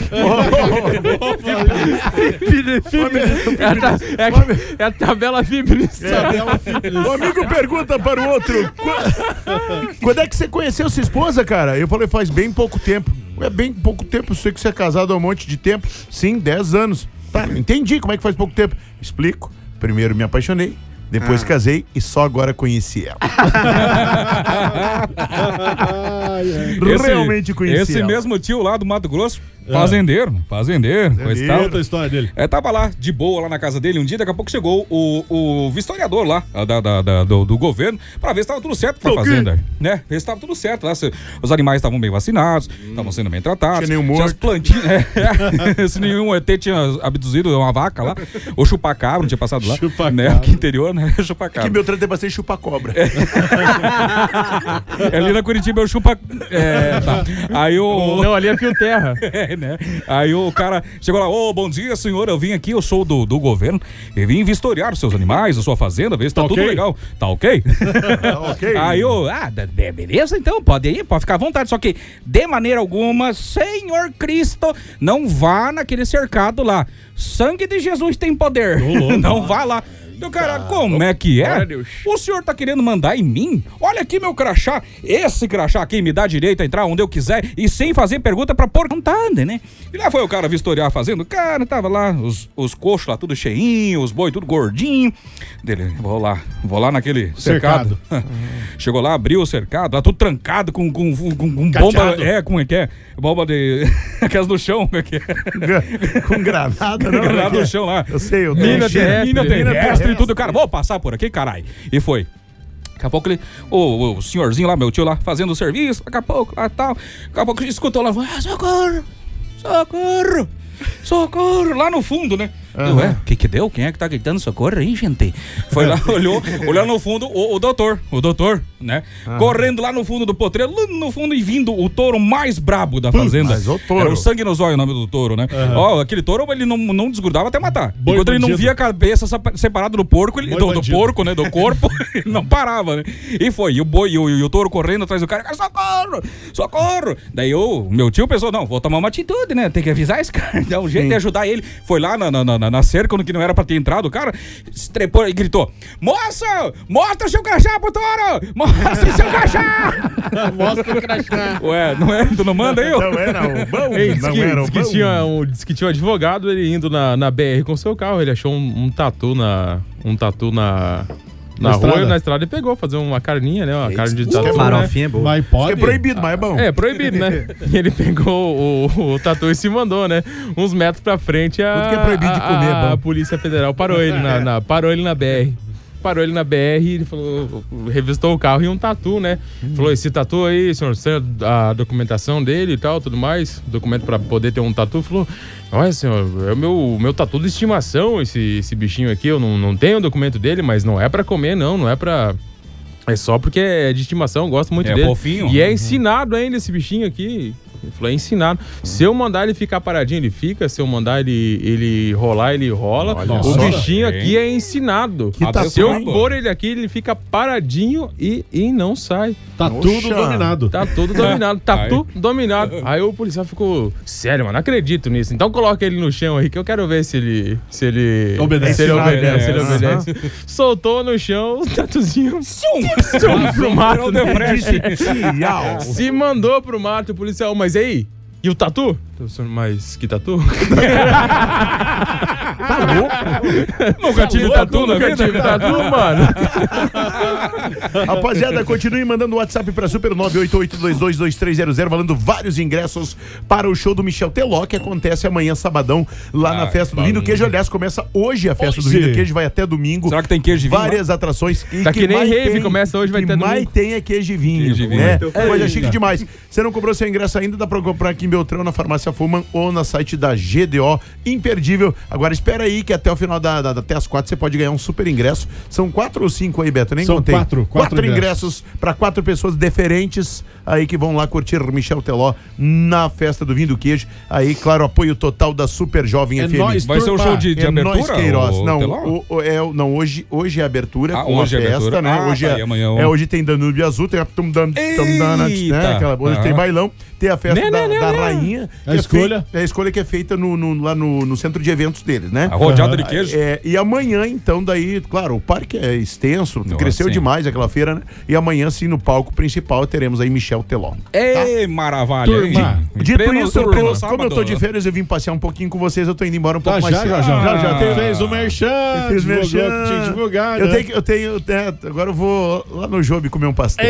S8: É a, ta- é a- é a tabela fitness.
S6: O amigo pergunta para o outro: "Qu- quando é que você conheceu sua esposa, cara?" Eu falei: faz bem pouco tempo. É bem pouco tempo. Eu sei que você é casado há um monte de tempo. Sim, dez anos. Tá, entendi como é que faz pouco tempo. Explico. Primeiro me apaixonei, depois casei e só agora conheci ela. Realmente conheci
S7: Esse
S6: ela.
S7: mesmo tio lá do Mato Grosso, fazendeiro, fazendeiro, coisa e tal.
S5: Conta a história dele.
S7: É, tava lá, de boa, lá na casa dele um dia, daqui a pouco chegou o, o vistoriador lá, da, da- da- do, do governo, pra ver se tava tudo certo com a
S6: Ok.
S7: fazenda, né? Ver se tava tudo certo lá, se os animais estavam bem vacinados, estavam sendo bem tratados.
S6: Tinha nenhum
S7: se as
S6: morto.
S7: plantinhas, é, se nenhum E T tinha abduzido uma vaca lá, ou chupacabra, não tinha passado lá,
S5: Chupacabra.
S7: né? Aqui interior, né?
S6: Que
S7: Chupacabra.
S6: meu treino tem bastante chupa-cobra.
S7: É, ali na Curitiba eu chupa... É, tá. Aí o...
S8: Não, ali é fio terra.
S7: É, né? Aí o cara chegou lá, ô, bom dia, senhor, eu vim aqui, eu sou do, do governo, e vim vistoriar os seus animais, a sua fazenda, ver se tá,
S5: Tá
S7: tudo
S5: ok?
S7: legal. Tá ok?
S6: Ok.
S7: Aí eu, ah, da- be- beleza, então, pode ir, pode ficar à vontade, só que, de maneira alguma, Senhor Cristo, não vá naquele cercado lá. Sangue de Jesus tem poder. Não vá lá. Meu cara, como é que
S8: Glória
S7: é?
S8: a Deus.
S7: O senhor tá querendo mandar em mim? Olha aqui meu crachá. Esse crachá aqui me dá direito a entrar onde eu quiser e sem fazer pergunta pra pôr vontade, né? E lá foi o cara vistoriar a fazenda. O cara tava lá, os, os coxos lá tudo cheinho, os boi tudo gordinho. Dele, vou lá, vou lá naquele cercado. Chegou lá, abriu o cercado, lá tudo trancado com, com, com, com bomba.
S5: Cadeado.
S7: É, como é que é? Bomba de. Aquelas do chão, como é que é?
S6: Com granada, não.
S7: Granada no chão lá.
S6: Eu sei, eu
S8: Mina
S6: tenho.
S8: terrestre.
S7: Mina terrestre
S6: terrestre.
S7: e tudo, cara, vou passar por aqui, caralho. E foi. Daqui a pouco ele, o, o senhorzinho lá, meu tio lá, fazendo o serviço, daqui a pouco, lá tal. Daqui a pouco ele escutou lá, ah, socorro, socorro, socorro, lá no fundo, né?
S6: Aham.
S7: Ué, o que que deu? Quem é que tá gritando socorro aí, gente? Foi lá, olhou, olhou no fundo, o, o doutor, o doutor, né? Correndo lá no fundo do potreiro, lá no fundo e vindo o touro mais brabo da fazenda.
S6: mas o touro.
S7: Era o sangue no zóio o nome do touro, né? Ó, aquele touro, ele não, não desgrudava até matar.
S5: Boi
S7: Enquanto ele não
S5: bandido.
S7: via a cabeça sapa- separada do porco, ele,
S5: Boi
S7: do, do
S5: bandido.
S7: porco, né? Do corpo, ele não parava, né? E foi, e o boi, e o, e o touro correndo atrás do cara, cara, socorro, socorro. Daí o meu tio pensou, não, vou tomar uma atitude, né? Tem que avisar esse cara, dar um jeito de ajudar ele. Foi lá na, na, na, na cerca, onde que não era pra ter entrado, o cara estrepou e gritou, moça, mostra seu crachá pro touro, mostra seu crachá.
S5: Mostra o crachá.
S7: Ué, não é? Tu não manda aí, ó?
S6: Não era o bom,
S8: Ei, diz
S6: não
S8: que,
S6: era o
S8: diz que
S6: bom.
S8: tinha um, diz que tinha um advogado, ele indo na, na B R com seu carro, ele achou um, um tatu na. Um tatu na. Na,
S5: Na
S8: rua,
S5: estrada?
S8: na estrada e pegou, fazer uma carninha, né? Uma carne de tatu. né?
S3: Farofinha é boa.
S5: Mas pode?
S6: É proibido, mas é bom.
S8: É, proibido, né? E ele pegou o, o tatu e se mandou, né? Uns metros pra frente, a,
S6: Tudo que é proibido de comer é
S8: a, a
S6: bom.
S8: Polícia Federal parou ele na, na- parou ele na B R. Parou ele na B R e ele falou, revistou o carro e um tatu, né? Falou, esse tatu aí, senhor, você tem a documentação dele e tal, tudo mais, documento pra poder ter um tatu. Falou, olha, senhor, é o meu, meu tatu de estimação, esse, esse bichinho aqui, eu não, não tenho o documento dele, mas não é pra comer, não, não é pra... É só porque é de estimação, eu gosto muito
S7: É
S8: dele.
S7: fofinho.
S8: E é ensinado ainda esse bichinho aqui. Ele falou, é ensinado. Se eu mandar ele ficar paradinho, ele fica. Se eu mandar ele, ele rolar, ele rola.
S7: Olha
S8: o
S7: só.
S8: bichinho
S7: Hein?
S8: aqui é ensinado.
S7: Que tatu,
S8: Se eu
S7: hein?
S8: pôr ele aqui, ele fica paradinho e, e não sai.
S5: Tá tudo dominado.
S8: Tá tudo dominado. Tá tudo dominado. Aí o policial ficou, sério, mano, não acredito nisso. Então coloca ele no chão aí que eu quero ver se ele... Se ele
S5: Obedece.
S8: Se ele obedece,
S6: Ensinado,
S8: se ele
S6: é.
S8: obedece. Soltou no chão, o tatuzinho...
S7: Sum,
S8: Sum pro mato.
S7: Deu fresh.
S6: Tchau.
S8: Se mandou pro mato, o policial, mas e aí? E o tatu? Eu sou mais que tatu?
S6: Tá louco?
S8: Nunca tive tatu, nunca tive tatu, mano.
S6: Rapaziada, continue mandando WhatsApp pra Super nove oito oito dois dois dois três zero zero, valendo vários ingressos para o show do Michel Teló, que acontece amanhã, sabadão, lá ah, na Festa do Vinho do Queijo. Aliás, começa hoje a Festa hoje. do Vinho do Queijo, vai até domingo.
S7: Será que tem queijo de vinho?
S6: Várias lá? atrações. E
S8: tá que, que nem rave, tem, começa hoje, vai ter domingo.
S6: mais tem é queijo de vinho, queijo de vinho. né? É, coisa chique demais. Você não comprou seu ingresso ainda, dá pra comprar aqui em Beltrão, na Farmácia Fuman ou na site da G D O. Imperdível. Agora espera aí que até o final da, da até as quatro você pode ganhar um super ingresso. São quatro ou cinco aí, Beto? Nem
S5: São
S6: contei.
S5: Quatro, quatro,
S6: quatro ingressos para quatro pessoas diferentes aí que vão lá curtir Michel Teló na Festa do Vinho do Queijo. Aí, claro, apoio total da Super Jovem
S5: é
S6: F M.
S5: Nós,
S7: vai ser o show de, de
S6: é
S7: abertura?
S6: Nós Queiroz.
S7: O
S6: não,
S7: o,
S6: o, é, não hoje, hoje é a abertura
S7: ah,
S6: com
S7: hoje
S6: a
S7: é
S6: festa,
S7: abertura.
S6: né?
S7: Ah,
S6: hoje,
S7: tá,
S6: é,
S7: amanhã,
S6: é, hoje tem Danúbio Azul, tem a Tum Dan, Tum Danat, né? Aquela, hoje
S7: ah.
S6: tem bailão, tem a festa
S8: né,
S6: da,
S8: né,
S6: da
S8: né.
S6: rainha.
S5: A escolha.
S6: É, é a escolha que é feita no, no, lá no, no centro de eventos deles, né?
S7: A rodeada de queijo.
S6: É, e amanhã, então, daí, claro, o parque é extenso,
S7: Nossa,
S6: cresceu
S7: sim.
S6: demais aquela feira, né? E amanhã, sim, no palco principal, teremos aí Michel Teló.
S7: Ei, maravilha,
S5: Turma.
S7: hein?
S6: Dito
S7: Pleno-
S6: isso, eu tô,
S7: pleno
S6: como
S7: sábado.
S6: eu tô de férias, eu vim passear um pouquinho com vocês, eu tô indo embora um
S5: Tá,
S6: pouco mais
S5: já,
S6: cedo.
S5: já, já,
S6: já, já. Tem,
S5: Fez o merchan,
S6: Fiz
S5: divulgou
S6: merchan.
S5: que tinha que divulgar,
S6: Eu
S5: né?
S6: tenho, que- eu tenho, né, agora eu vou lá no Job comer um pastel.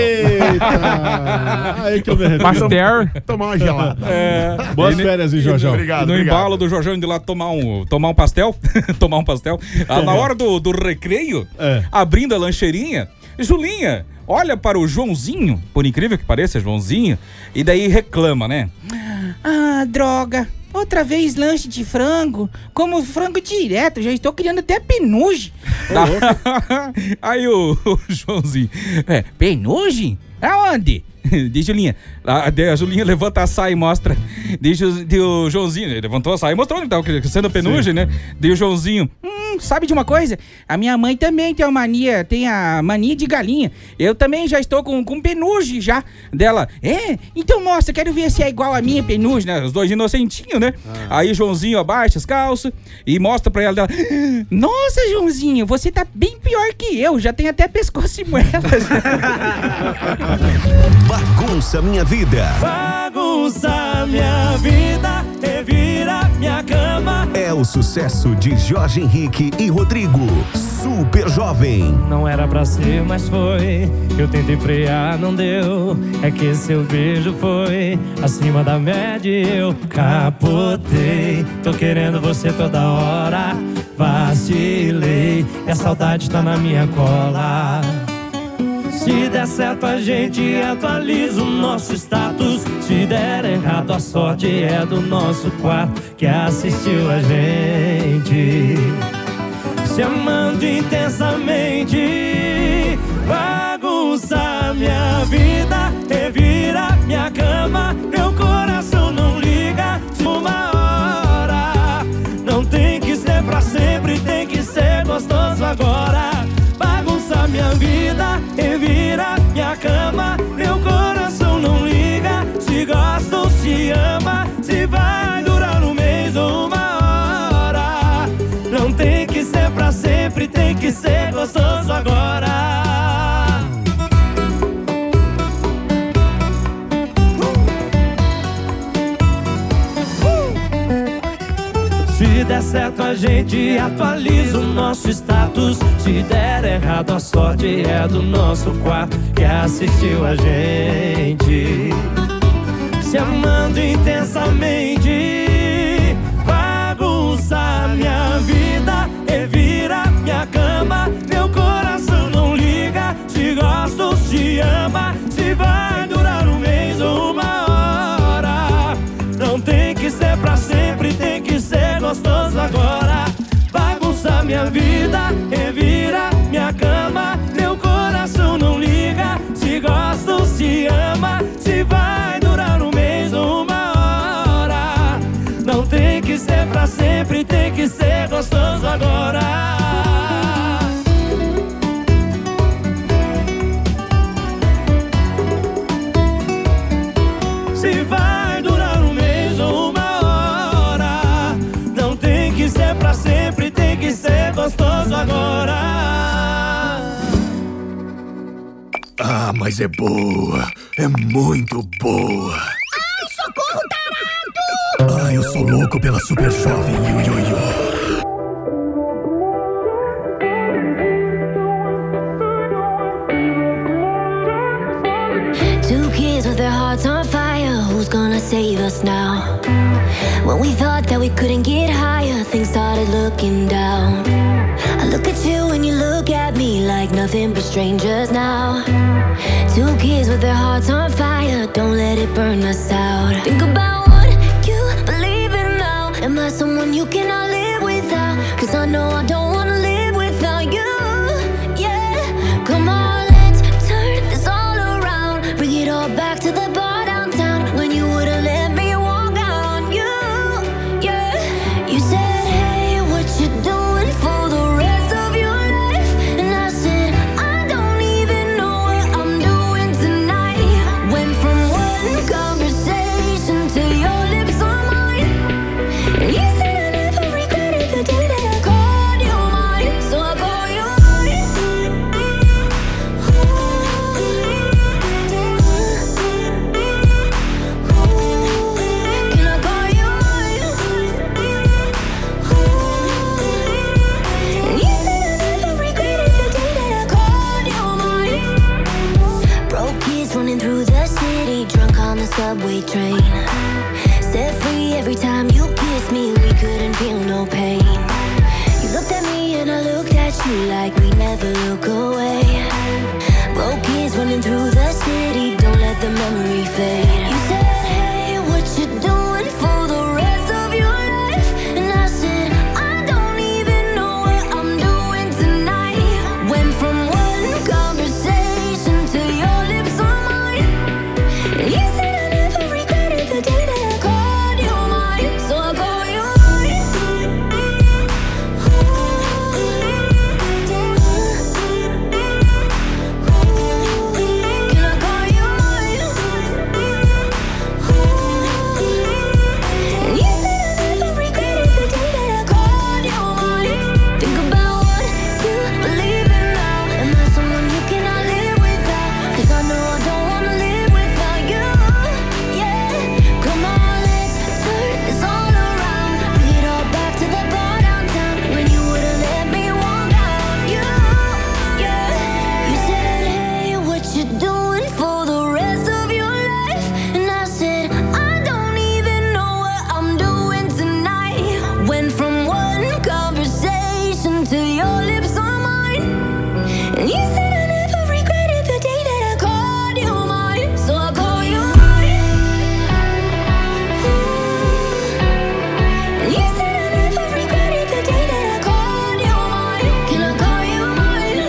S5: Eita! Aí que eu me arrependo.
S8: Pastel.
S6: Tomar uma gelada.
S7: É,
S5: Boas
S7: e ne-
S5: férias, hein, Jorjão?
S6: Obrigado,
S7: no
S6: obrigado.
S7: embalo do Jorjão indo lá tomar um, tomar um pastel, tomar um pastel, ah, na hora do, do recreio,
S5: É.
S7: abrindo a lancheirinha, Julinha olha para o Joãozinho, por incrível que pareça, Joãozinho, e daí reclama, né?
S12: Ah, droga. Outra vez lanche de frango. Como frango direto. Já estou criando até penugem.
S7: Tá. Aí o, o Joãozinho, é,
S12: Penugem? Aonde?
S7: diz Julinha, a, a Julinha levanta a saia e mostra, diz o, diz o Joãozinho, ele levantou a saia e mostrou, então, sendo a penugem, né? Diz o Joãozinho,
S12: Hum, sabe de uma coisa? A minha mãe também tem a mania, tem a mania de galinha. Eu também já estou com, com penugem já. Dela, é? Então mostra, quero ver se é igual a minha penugem, né? Os dois inocentinhos, né? Ah. Aí Joãozinho abaixa as calças e mostra pra ela, dela, nossa, Joãozinho, você tá bem pior que eu, já tem até pescoço e moelas.
S13: Bagunça Minha Vida.
S14: Bagunça minha vida, revira minha cama.
S13: É o sucesso de Jorge Henrique e Rodrigo. Super Jovem.
S14: Não era pra ser, mas foi. Eu tentei frear, não deu. É que seu beijo foi acima da média e eu capotei. Tô querendo você toda hora. Vacilei, e a saudade tá na minha cola. Se der certo a gente atualiza o nosso status. Se der errado a sorte é do nosso quarto que assistiu a gente se amando intensamente. Bagunça minha vida, revira minha cama. Meu coração não liga se uma hora. Não tem que ser pra sempre, tem que ser gostoso agora. Bagunça minha vida, revira minha cama. Meu coração não liga se gosta ou se ama, se vai durar um mês ou uma hora. Não tem que ser pra sempre, tem que ser gostoso agora. Se der certo a gente atualiza o nosso status. Se der errado a sorte é do nosso quarto que assistiu a gente se amando intensamente. Bagunça minha vida, revira minha cama. Meu coração não liga se gosta ou se ama, se vai durar um mês ou uma hora. Não tem que ser pra sempre, tem que ser gostoso agora. Bagunça minha vida, revira minha cama. Meu coração não liga se gosta ou se ama, se vai durar um mês ou uma hora. Não tem que ser pra sempre, tem que ser gostoso agora. Se vai durar um mês ou uma hora. Não tem que ser pra sempre, tem que ser gostoso agora.
S13: Ah, mas é boa. É muito boa.
S10: Ai, socorro, tarado!
S15: Ah, eu sou louco pela super jovem Io-Io-Io.
S16: Two kids with their hearts on fire. Who's gonna save us now? When we thought that we couldn't get higher, things started looking down. I look at you and you look at me like nothing but strangers now. Two kids with their hearts on fire. Don't let it burn us out. Think about what you believe in now. Am I someone you cannot live without? Cause I know I don't wanna live without you. Yeah, come on, let's turn this all around. Bring it all back to the bar downtown when you would've let me walk out on you. Yeah, you said, hey, what you doing for the rest of your life? And I said, I don't even know what I'm doing tonight. Went from one conversation to your lips on mine. And you said I never regretted the day that I called you mine. So I call you mine. Can I call you mine? And you said I never regretted the day that I called you mine. Broke kids running through the city, drunk on the subway train. Set free every time you kissed me, we couldn't feel no pain. You looked at me and I looked at you like we never look away. Broke kids running through the city, don't let the memory fade. You said, hey, what you doing for the rest of your life? And I said, I don't even know what I'm doing tonight. Went from one conversation to your lips on mine. And you said I never regretted the day that I called you mine. So I call you mine. Can I call you mine? And you said I never regretted the day that I called you mine. Think about what you believe in now. Am I someone you cannot live without? Cause I know I don't wanna live without you. Yeah, come on, let's turn this all around. Bring it all back to the bar downtown when you would've let me walk out on you. Yeah, you said, hey, what you doing for the rest of your life? And I said, I don't even know what I'm doing tonight. Went from one conversation to your lips on mine. And you said I never regretted the day that I called you mine. So I call you mine. And you said I never regretted the day that I called you mine. Can I call you mine?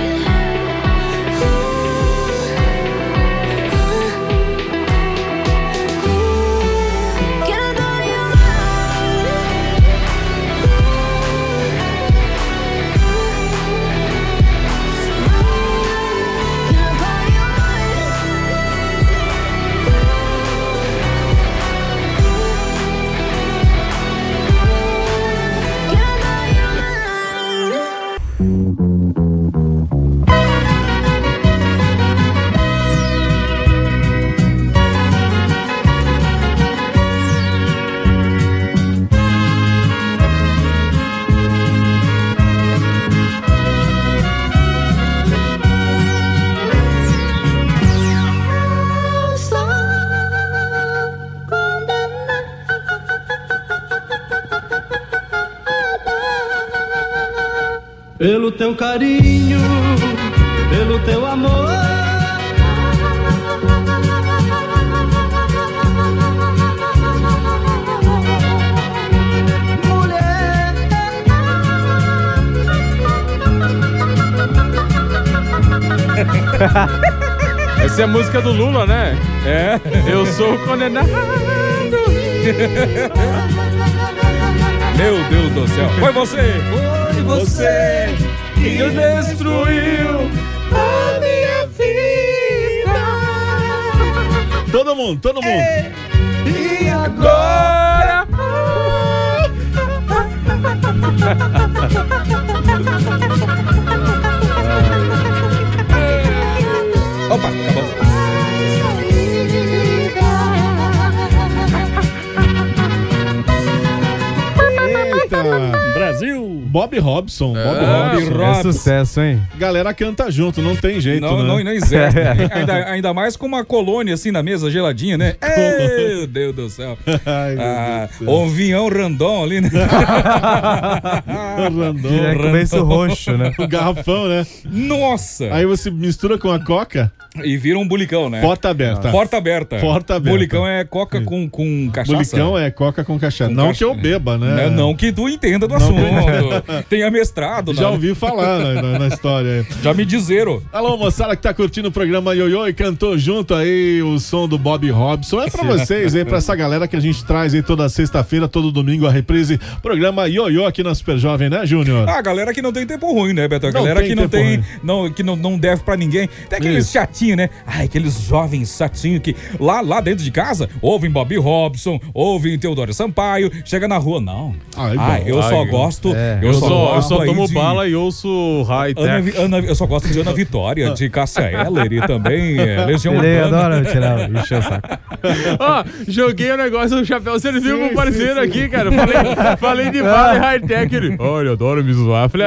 S16: Can I call you Can I call you Can I call you
S14: Pelo teu carinho, pelo teu amor.
S8: Essa é a música do Lula, né? É. Eu sou condenado.
S7: Meu Deus do céu. Foi você!
S14: Foi você que destruiu a minha vida.
S5: Todo mundo, todo mundo.
S14: E agora?
S7: Opa, acabou.
S5: Bob Robson. Bob
S3: É,
S5: Robson.
S3: é sucesso, hein?
S5: Galera canta junto, não tem jeito,
S7: Não,
S5: né?
S7: não, não existe. ainda, ainda mais com uma colônia assim na mesa, geladinha, né? Ei, meu Deus do céu.
S5: Ai, meu
S7: Ah,
S5: Deus do céu.
S7: um vinhão randon ali, né?
S5: Randon.
S3: É começo roxo, né?
S5: O garrafão, né?
S7: Nossa!
S5: Aí você mistura com a coca,
S7: E vira um bulicão, né?
S5: porta aberta.
S7: Porta aberta.
S5: Porta aberta.
S7: Bulicão é coca com, com cachaça.
S5: Bulicão é coca com cachaça.
S7: Com
S5: Não
S7: cacha-
S5: que eu beba, né?
S7: Não, não que tu entenda do
S5: Não
S7: assunto.
S5: que-
S7: Tenha mestrado.
S5: Já
S7: né?
S5: ouvi falar na, na- na história aí.
S7: Já me dizeram.
S5: Alô, moçada que tá curtindo o programa Ioiô e cantou junto aí o som do Bob Robson. É pra vocês aí, pra essa galera que a gente traz aí toda sexta-feira, todo domingo a reprise. Programa Ioiô aqui na Super Jovem, né, Júnior?
S7: Ah, a galera que não tem tempo ruim, né, Beto? A
S5: Não
S7: galera
S5: tem
S7: que não
S5: tempo
S7: tem.
S5: ruim.
S7: Não, que não, não deve pra ninguém. Tem aqueles
S5: Isso.
S7: chatinhos, né? Ai, aqueles jovens chatinhos que lá, lá dentro de casa ouvem Bob Robson, ouvem Teodoro Sampaio, chega na rua, não.
S5: Ai,
S7: Ai,
S5: bom.
S7: eu só
S8: Ai,
S7: gosto.
S3: é.
S7: Eu,
S8: Eu
S7: só,
S8: só, eu
S7: gosto
S8: só
S7: aí
S8: tomo
S7: de
S8: bala e ouço high
S7: Ana,
S8: tech.
S7: Vi- Ana- eu só gosto de Ana Vitória, de Cássia Eller e também é, Legião
S3: Ele
S7: Urbana.
S3: adora tirar, encher o saco.
S8: Ó, joguei o negócio do chapéu serviu
S5: Sim,
S8: pro parceiro
S5: sim, sim.
S8: aqui, cara. Falei, falei de bala e high tech. Ele, olha, adoro me zoar. Falei,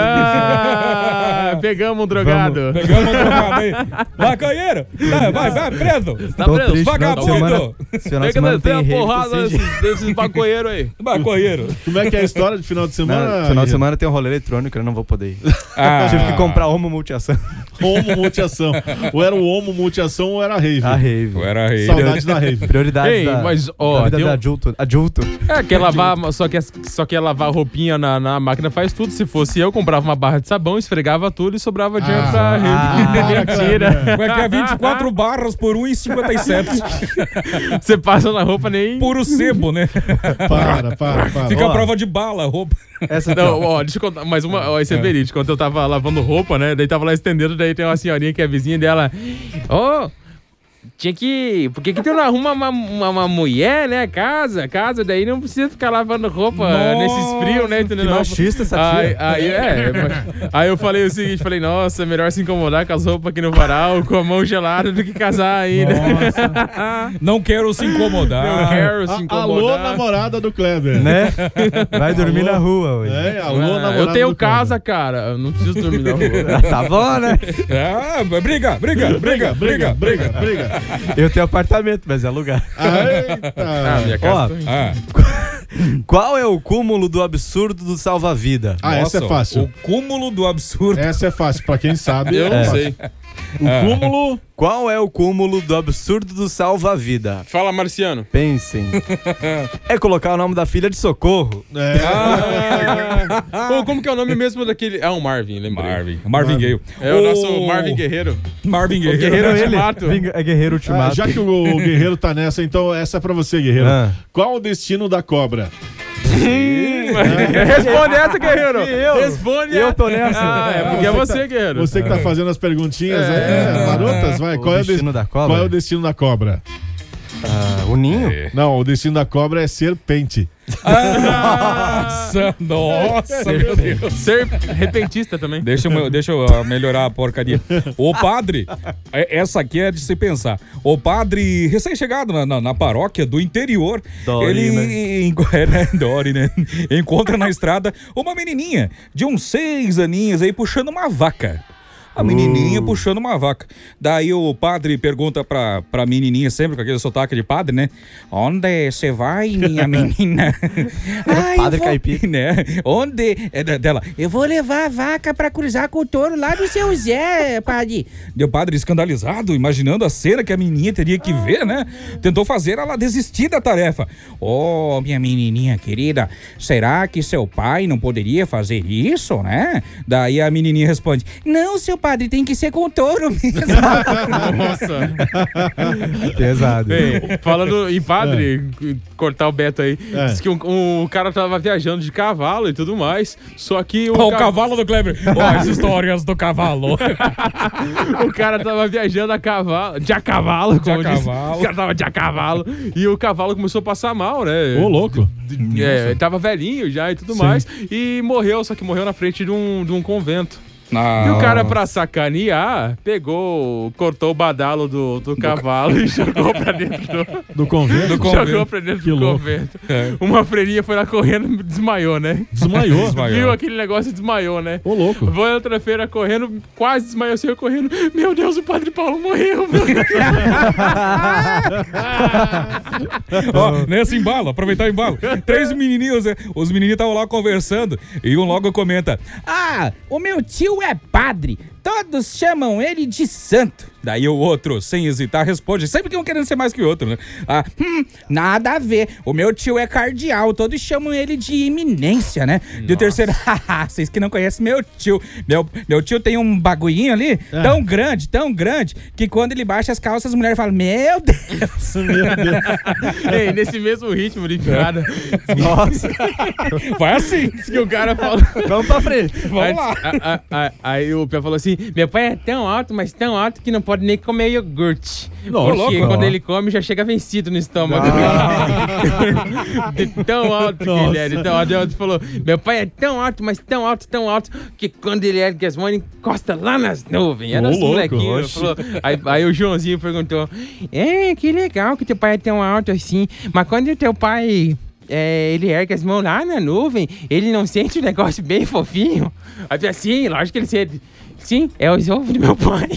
S8: ah, pegamos um drogado.
S7: Pegamos um drogado aí. Maconheiro! Vai, vai, vai, preso!
S8: Tá
S3: Tô
S8: preso?
S3: triste, final de semana,
S7: Vagabundo!
S3: esse final de
S8: Pega
S3: semana
S8: tem
S3: tem
S8: a
S3: rave,
S8: porrada
S3: tô sem
S8: desses, desses maconheiros aí.
S7: Maconheiro!
S5: Como é que é a história de final de semana?
S3: Não, final de
S5: Guilherme?
S3: semana tem um rolê eletrônico, eu não vou poder ir.
S7: Ah.
S3: Tive que comprar Homo Multiação.
S5: Homo multiação. Ou era o homo multiação ou era a rave?
S3: A rave.
S7: Eu era rei.
S5: Saudade da rave.
S3: Prioridade
S8: Ei,
S3: da,
S8: mas, ó,
S3: da vida
S8: tem
S3: da
S8: um-
S3: adulto. Adulto.
S8: É, quer lavar, só quer, só quer lavar roupinha na, na máquina, faz tudo. Se fosse eu, comprava uma barra de sabão, esfregava tudo e sobrava dinheiro
S5: Ah.
S8: pra rede.
S5: Ah,
S8: Mentira.
S7: Como é que é vinte e quatro barras por um e cinquenta e sete?
S8: Você passa na roupa nem.
S7: Puro sebo, né?
S5: Para, para, para.
S7: Fica
S3: Ó.
S7: a prova de bala, a roupa.
S3: Essa aqui,
S8: Não,
S3: ó.
S8: ó, deixa eu contar mais uma. Ó, esse é verídico. Quando eu tava lavando roupa, né? Daí tava lá estendendo, daí tem uma senhorinha que é vizinha dela. Ô! Tinha que. Por que que tu não arruma uma, uma, uma mulher, né? Casa, casa, daí não precisa ficar lavando roupa
S7: Nossa,
S8: nesses frios, né? Entendeu?
S3: que machista essa
S8: aí,
S3: tia.
S8: aí, é, mas- aí eu falei o seguinte, falei, nossa, é melhor se incomodar com as roupas aqui no varal, com a mão gelada, do que casar aí, né?
S7: Não quero se incomodar.
S8: Não quero se
S5: A-
S8: incomodar.
S5: Alô, namorada do Kleber.
S3: Né? Vai dormir
S5: Alô?
S3: na rua hoje.
S5: É, alô,
S8: Ah,
S5: namorada
S8: eu tenho
S5: do
S8: casa, cara. Eu não preciso dormir na rua.
S3: Tá bom, né?
S7: Ah, briga, briga, briga, briga, briga.
S5: briga.
S3: Eu tenho apartamento, mas é lugar.
S5: Eita.
S8: Ah, minha
S3: Ó,
S8: casa também.
S7: Ah,
S3: qual é o cúmulo do absurdo do salva-vida?
S5: Ah, essa é
S7: nossa,
S5: fácil.
S7: O cúmulo do absurdo.
S5: Essa é fácil, pra quem sabe.
S8: Eu
S5: é
S8: não
S5: fácil.
S8: sei.
S5: O
S7: Ah.
S5: cúmulo.
S3: Qual é o cúmulo do absurdo do salva-vida?
S8: Fala, Marciano.
S3: Pensem. É colocar o nome da filha de Socorro.
S5: É.
S8: Ah. Pô, como que é o nome mesmo daquele... É o Marvin, lembrei.
S7: Marvin. Marvin Gaye.
S8: É o nosso Marvin Guerreiro.
S7: Marvin Gaye.
S8: O Guerreiro
S3: ele.
S8: Ultimato.
S3: Vinga- É Guerreiro
S5: Ah,
S3: Ultimato.
S5: já que o, o Guerreiro tá nessa, então essa é pra você, Guerreiro.
S3: Ah.
S5: Qual o destino da cobra?
S8: Responde essa, Guerreiro.
S3: Eu.
S8: Responde
S3: Eu tô nessa.
S8: Ah, é porque é você, Guerreiro.
S5: Você que tá fazendo as perguntinhas, é, marotas, vai.
S3: O
S5: Qual é o
S3: destino
S5: des-
S3: da cobra?
S5: Qual é o destino da cobra?
S3: Ah, o ninho?
S5: Não, o destino da cobra é serpente.
S7: Nossa, nossa, meu Deus.
S8: Ser repentista também.
S7: Deixa eu, deixa eu ah, melhorar a porcaria. O padre, é- essa aqui é de se pensar. O padre recém-chegado na, na, na paróquia do interior,
S3: Dori,
S7: ele
S3: né?
S7: enco- é, né? Dori, né? Encontra na estrada uma menininha de uns seis aninhos aí puxando uma vaca. A menininha puxando uma vaca. Daí o padre pergunta pra, pra menininha, sempre com aquele sotaque de padre, né? Onde você vai, minha menina? Ah, eu
S3: Padre
S7: vou-
S3: caipira.
S7: né? Onde? É da- dela. Eu vou levar a vaca pra cruzar com o touro lá do seu Zé, padre. Deu padre escandalizado, imaginando a cena que a menininha teria que ver, né? Tentou fazer ela desistir da tarefa. Oh, minha menininha querida, será que seu pai não poderia fazer isso, né? Daí a menininha responde, não, seu padre, tem que ser com o touro mesmo.
S8: Nossa.
S3: Pesado.
S8: Bem, falando em padre, cortar o Beto aí,
S5: É.
S8: diz que um, um cara tava viajando de cavalo e tudo mais, só que o,
S7: Ó, o
S8: ca-
S7: cavalo do Kleber. Ó, as histórias do cavalo.
S8: o cara tava viajando a cavalo, de a cavalo, como
S7: De a
S8: diz.
S7: cavalo.
S8: O cara tava de a cavalo e o cavalo começou a passar mal, né?
S5: Ô, louco.
S8: É, ele tava velhinho já e tudo
S5: Sim.
S8: mais e morreu, só que morreu na frente de um, de um convento. E o cara, pra sacanear, pegou, cortou o badalo do, do cavalo e jogou pra dentro do,
S5: do convento.
S8: Do convento. Jogou pra dentro
S5: que
S8: do
S5: louco.
S8: convento. É. Uma freirinha foi lá correndo e desmaiou, né?
S5: Desmaiou?
S8: Desmaiou. Viu aquele negócio e desmaiou, né?
S5: Ô, louco.
S8: Foi outra feira correndo, quase desmaiou, saiu correndo. Meu Deus, o Padre Paulo morreu, meu Deus.
S7: Ó, nesse embalo, aproveitar o embalo. Três menininhos, né? Os menininhos estavam lá conversando e um logo comenta:
S12: Ah, o meu tio é padre. Todos chamam ele de santo.
S7: Daí o outro, sem hesitar, responde, sempre que um querendo ser mais que o outro, né?
S12: Ah, hum, nada a ver. O meu tio é cardeal, todos chamam ele de eminência, né? E o terceiro, haha, vocês que não conhecem meu tio. Meu, meu tio tem um bagulhinho ali, é. tão grande, tão grande, que quando ele baixa as calças, as mulheres falam, meu Deus.
S8: Meu Deus. Ei, nesse mesmo ritmo de piada. Nossa.
S7: Vai assim.
S8: Que o cara fala...
S3: Vamos pra frente.
S8: Vamos aí, lá. A, a, a, aí o Pia falou assim, meu pai é tão alto, mas tão alto que não pode nem comer iogurte.
S5: Nossa,
S8: porque
S5: louco.
S8: quando ele come, já chega vencido no estômago. De tão alto que ele é. De tão alto. Ele falou, meu pai é tão alto, mas tão alto, tão alto, que quando ele ergue as mãos, ele encosta lá nas nuvens. Era os molequinhos. Falou, aí, aí o Joãozinho perguntou, é, que legal que teu pai é tão alto assim, mas quando o teu pai... É, ele ergue as mãos lá na nuvem, ele não sente o negócio bem fofinho? Aí eu assim, lógico que ele sente. Sim, é os ovos do meu pai.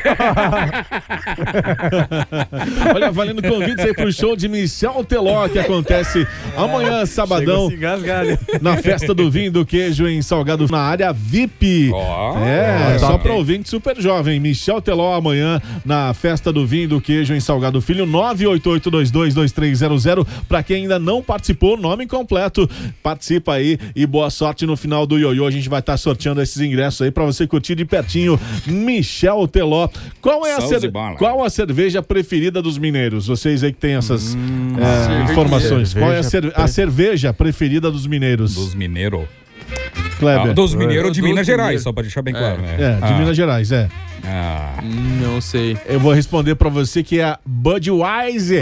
S5: Olha, valendo convites aí pro show de Michel Teló, que acontece amanhã, sabadão, na Festa do Vinho e do Queijo em Salgado, na área V I P.
S7: Oh,
S5: é,
S7: é,
S5: só
S7: tá
S5: pra ouvinte super jovem. Michel Teló amanhã na Festa do Vinho e do Queijo em Salgado Filho, nove oito oito dois dois dois três zero zero. Pra quem ainda não participou, nome completo, participa aí e boa sorte no final do Ioiô. A gente vai estar sorteando esses ingressos aí pra você curtir de pertinho. Michel Teló. Qual é a, cer- qual a cerveja preferida dos mineiros? Vocês aí que tem essas hum, é, informações. Qual é a, cer- a cerveja preferida dos mineiros?
S7: Dos mineiros.
S5: Kleber.
S7: Ah, dos mineiros de
S8: dos
S7: Minas Gerais,
S8: mineiros.
S7: só pra deixar bem claro, né?
S5: É, de
S7: ah.
S5: Minas Gerais, é.
S7: Ah.
S8: Não sei.
S5: Eu vou responder pra você que é a Budweiser.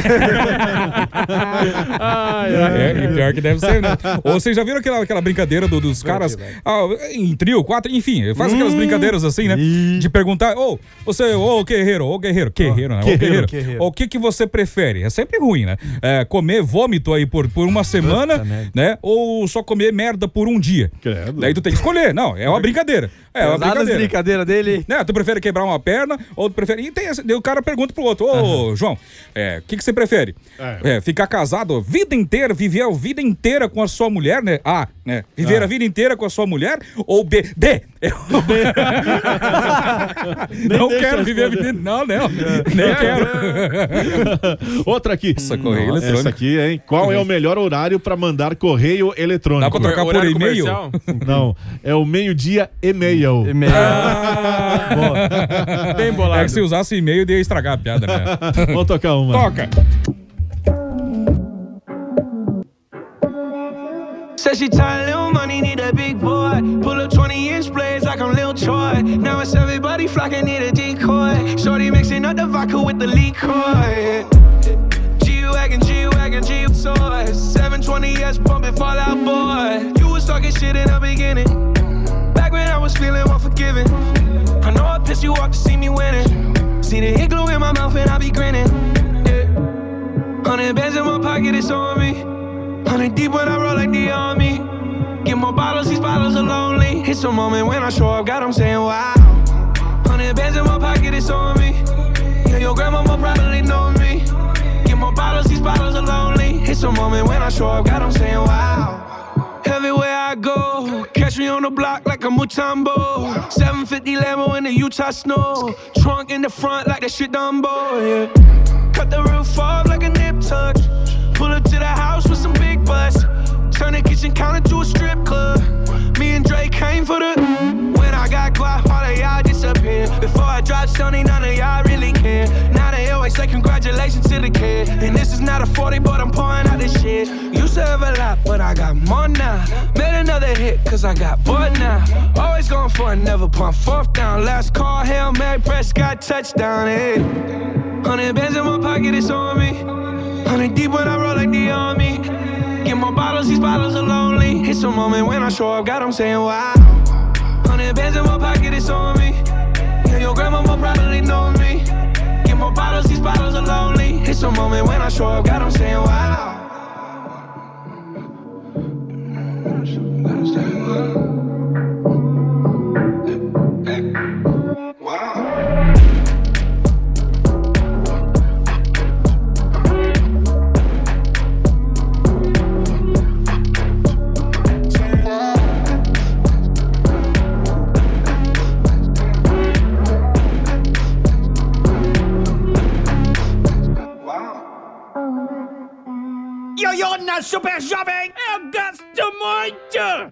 S8: ai, ai,
S7: é, e pior que deve ser, né? Ou vocês já viram aquela, aquela brincadeira do, dos caras ah, em trio, quatro, enfim, faz aquelas hum, brincadeiras assim, né? Ih. De perguntar, ô, oh, você, ô, oh, guerreiro, ô, oh, guerreiro, guerreiro, né? Ô, oh, guerreiro, guerreiro. O que que você prefere? É sempre ruim, né? É, comer vômito aí por, por uma semana, Puta, né? Ou só comer merda por um dia.
S5: Credo.
S7: Daí tu tem que escolher. Não, é uma brincadeira. É uma brincadeira.
S3: brincadeira dele.
S7: Né? Tu prefere quebrar uma perna ou tu prefere... E tem esse... Daí o cara pergunta pro outro, ô, uhum. João, o é, que que você prefere? É. É, ficar casado a vida inteira, viver a vida inteira com a sua mulher, né? A, né? Viver ah. a vida inteira com a sua mulher ou B? B! Eu... não quero viver a vida... Não, não. Nem quero.
S5: Outra aqui.
S7: Essa correio
S5: Nossa,
S7: eletrônico.
S5: Essa aqui, hein? Qual é o melhor horário pra mandar correio eletrônico?
S7: Dá pra trocar por e-mail?
S5: Não, é o meio-dia e-mail.
S3: E-mail.
S8: Ah, boa. Bem bolado.
S7: É que se usasse e-mail, ia estragar a piada, né?
S5: Vamos tocar uma.
S7: Toca.
S14: Said she tired, little money, need a big boy. Pull up twenty inch blades like I'm Lil Troy. Now it's everybody flocking, need a decoy. Shorty mixing up the vodka with the liquor. G-Wagon, G-Wagon, G-Toys. seven twenty S pumping Fall Out Boy. You was talking shit in the beginning. Back when I was feeling unforgiving. I know I pissed you off to see me winning. See the hit glue in my mouth and I be grinning. Yeah. Hundred bands in my pocket, it's on me. Hundred deep when I roll like the army. Get more bottles, these bottles are lonely. It's a moment when I show up, God, I'm saying wow. Hundred bands in my pocket, it's on me. Yeah, your grandma will probably know me. Get more bottles, these bottles are lonely. It's a moment when I show up, God, I'm saying wow. Everywhere I go, catch me on the block like a Mutombo. seven fifty Lambo in the Utah snow. Trunk in the front like that shit Dumbo, yeah. Cut the roof off like a nip tuck. Pull up to the house with some big butts. Turn the kitchen counter to a strip club. Me and Drake came for the... When I got guap, all of y'all disappear. Before I dropped Stoney, none of y'all really care. Now they always say congratulations to the kid. And this is not a forty, but I'm pouring out this shit. Used to have a lot, but I got more now. Made another hit, cause I got bored now. Always going for it, never pump fourth down. Last call, Hail Mary, Prescott, touchdown, hey. Hundred bands in my pocket, it's on me. Hundred deep when I roll like the army. Get more bottles, these bottles are lonely. It's a moment when I show up, God, I'm saying wow. Hundred Hundred bands in my pocket, it's on me. Yeah, your grandma will probably know me. Get more bottles, these bottles are lonely. It's a moment when I show up, God, I'm saying wow.
S17: Ioiô na Super Jovem, eu gosto muito!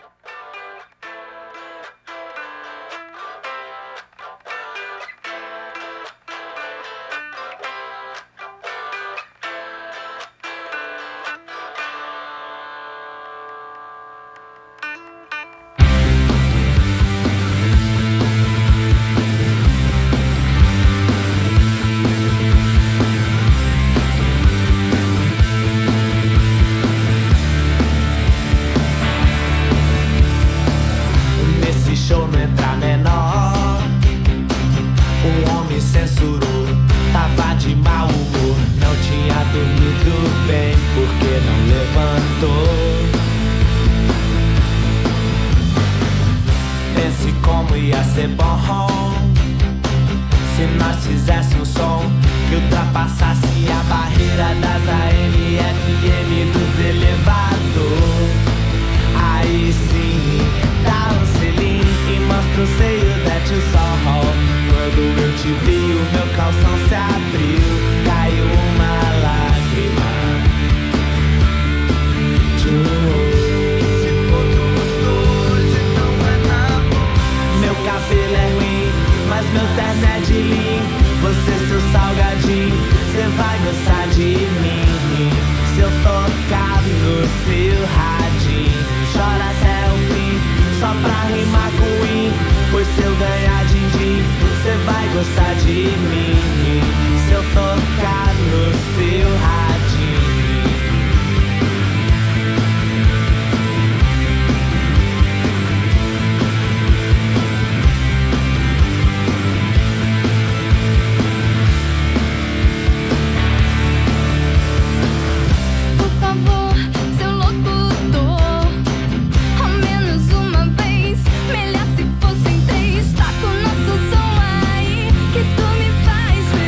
S11: Melhor se fossem três, tá com nosso som aí, que tu me faz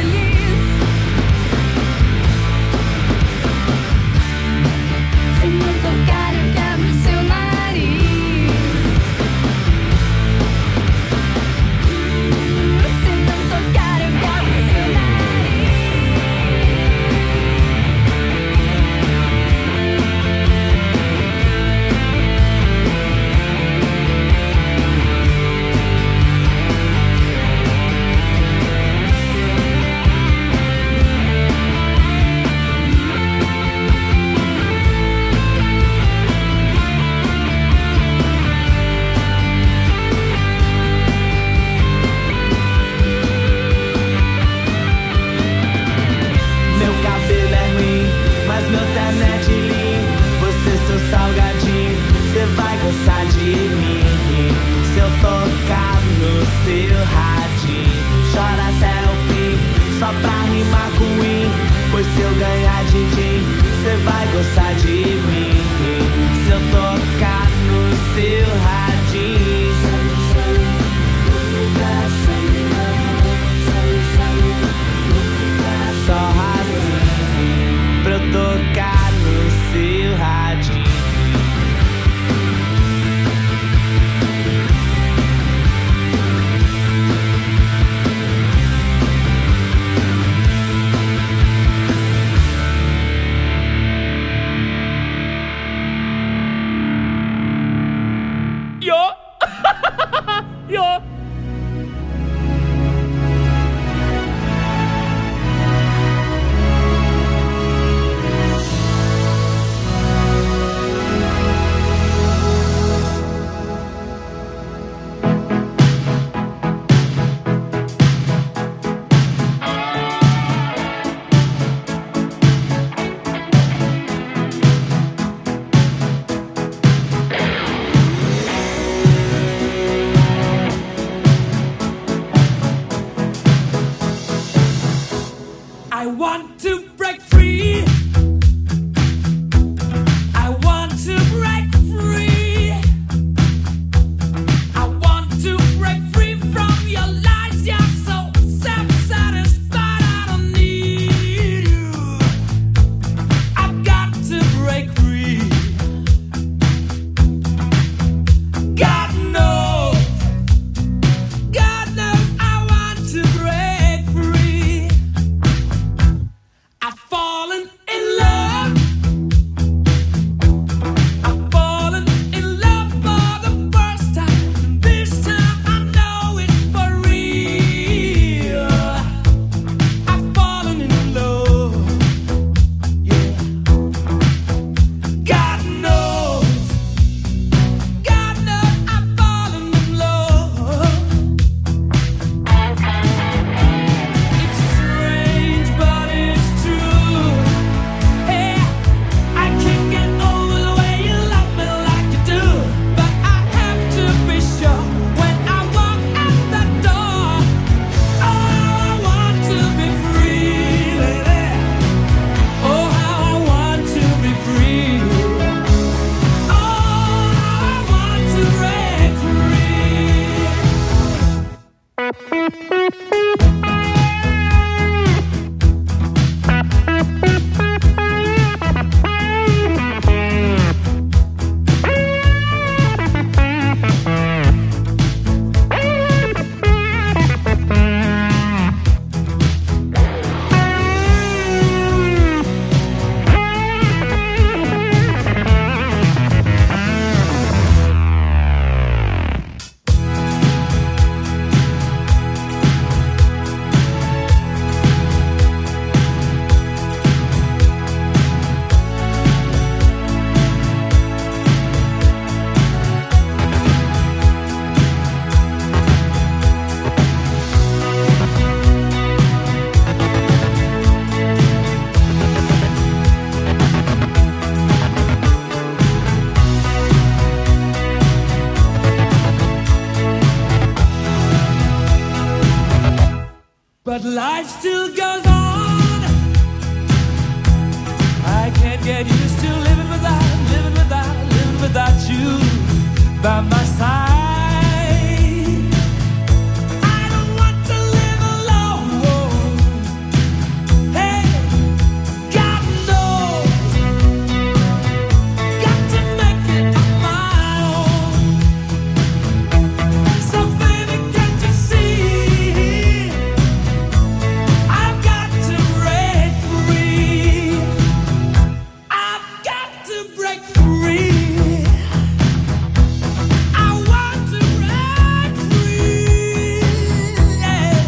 S14: I want to break free. I want to break free. I want to break free from your lies. You're so self-satisfied. I don't need you. I've got to break free. God knows, God knows I want to break free. I've fallen in love. I've fallen in love for the first time. This time I know it's for real. I've fallen in love. Yeah. God knows, God knows I've fallen in love. It's strange, but it's true. Hey, I can't get over the way you love me like you do. But I have to be sure when I walk out the door. Oh, I want to be free, lady. Oh, how I want to be free. Oh, I want to break But life still goes on. I can't get used to living without, living without, living without you by my side. I don't want to live alone. Hey, God knows, got to make it on my own. So baby, can't you see? I've got to break free. I've got to break free. I want to break free. Yeah.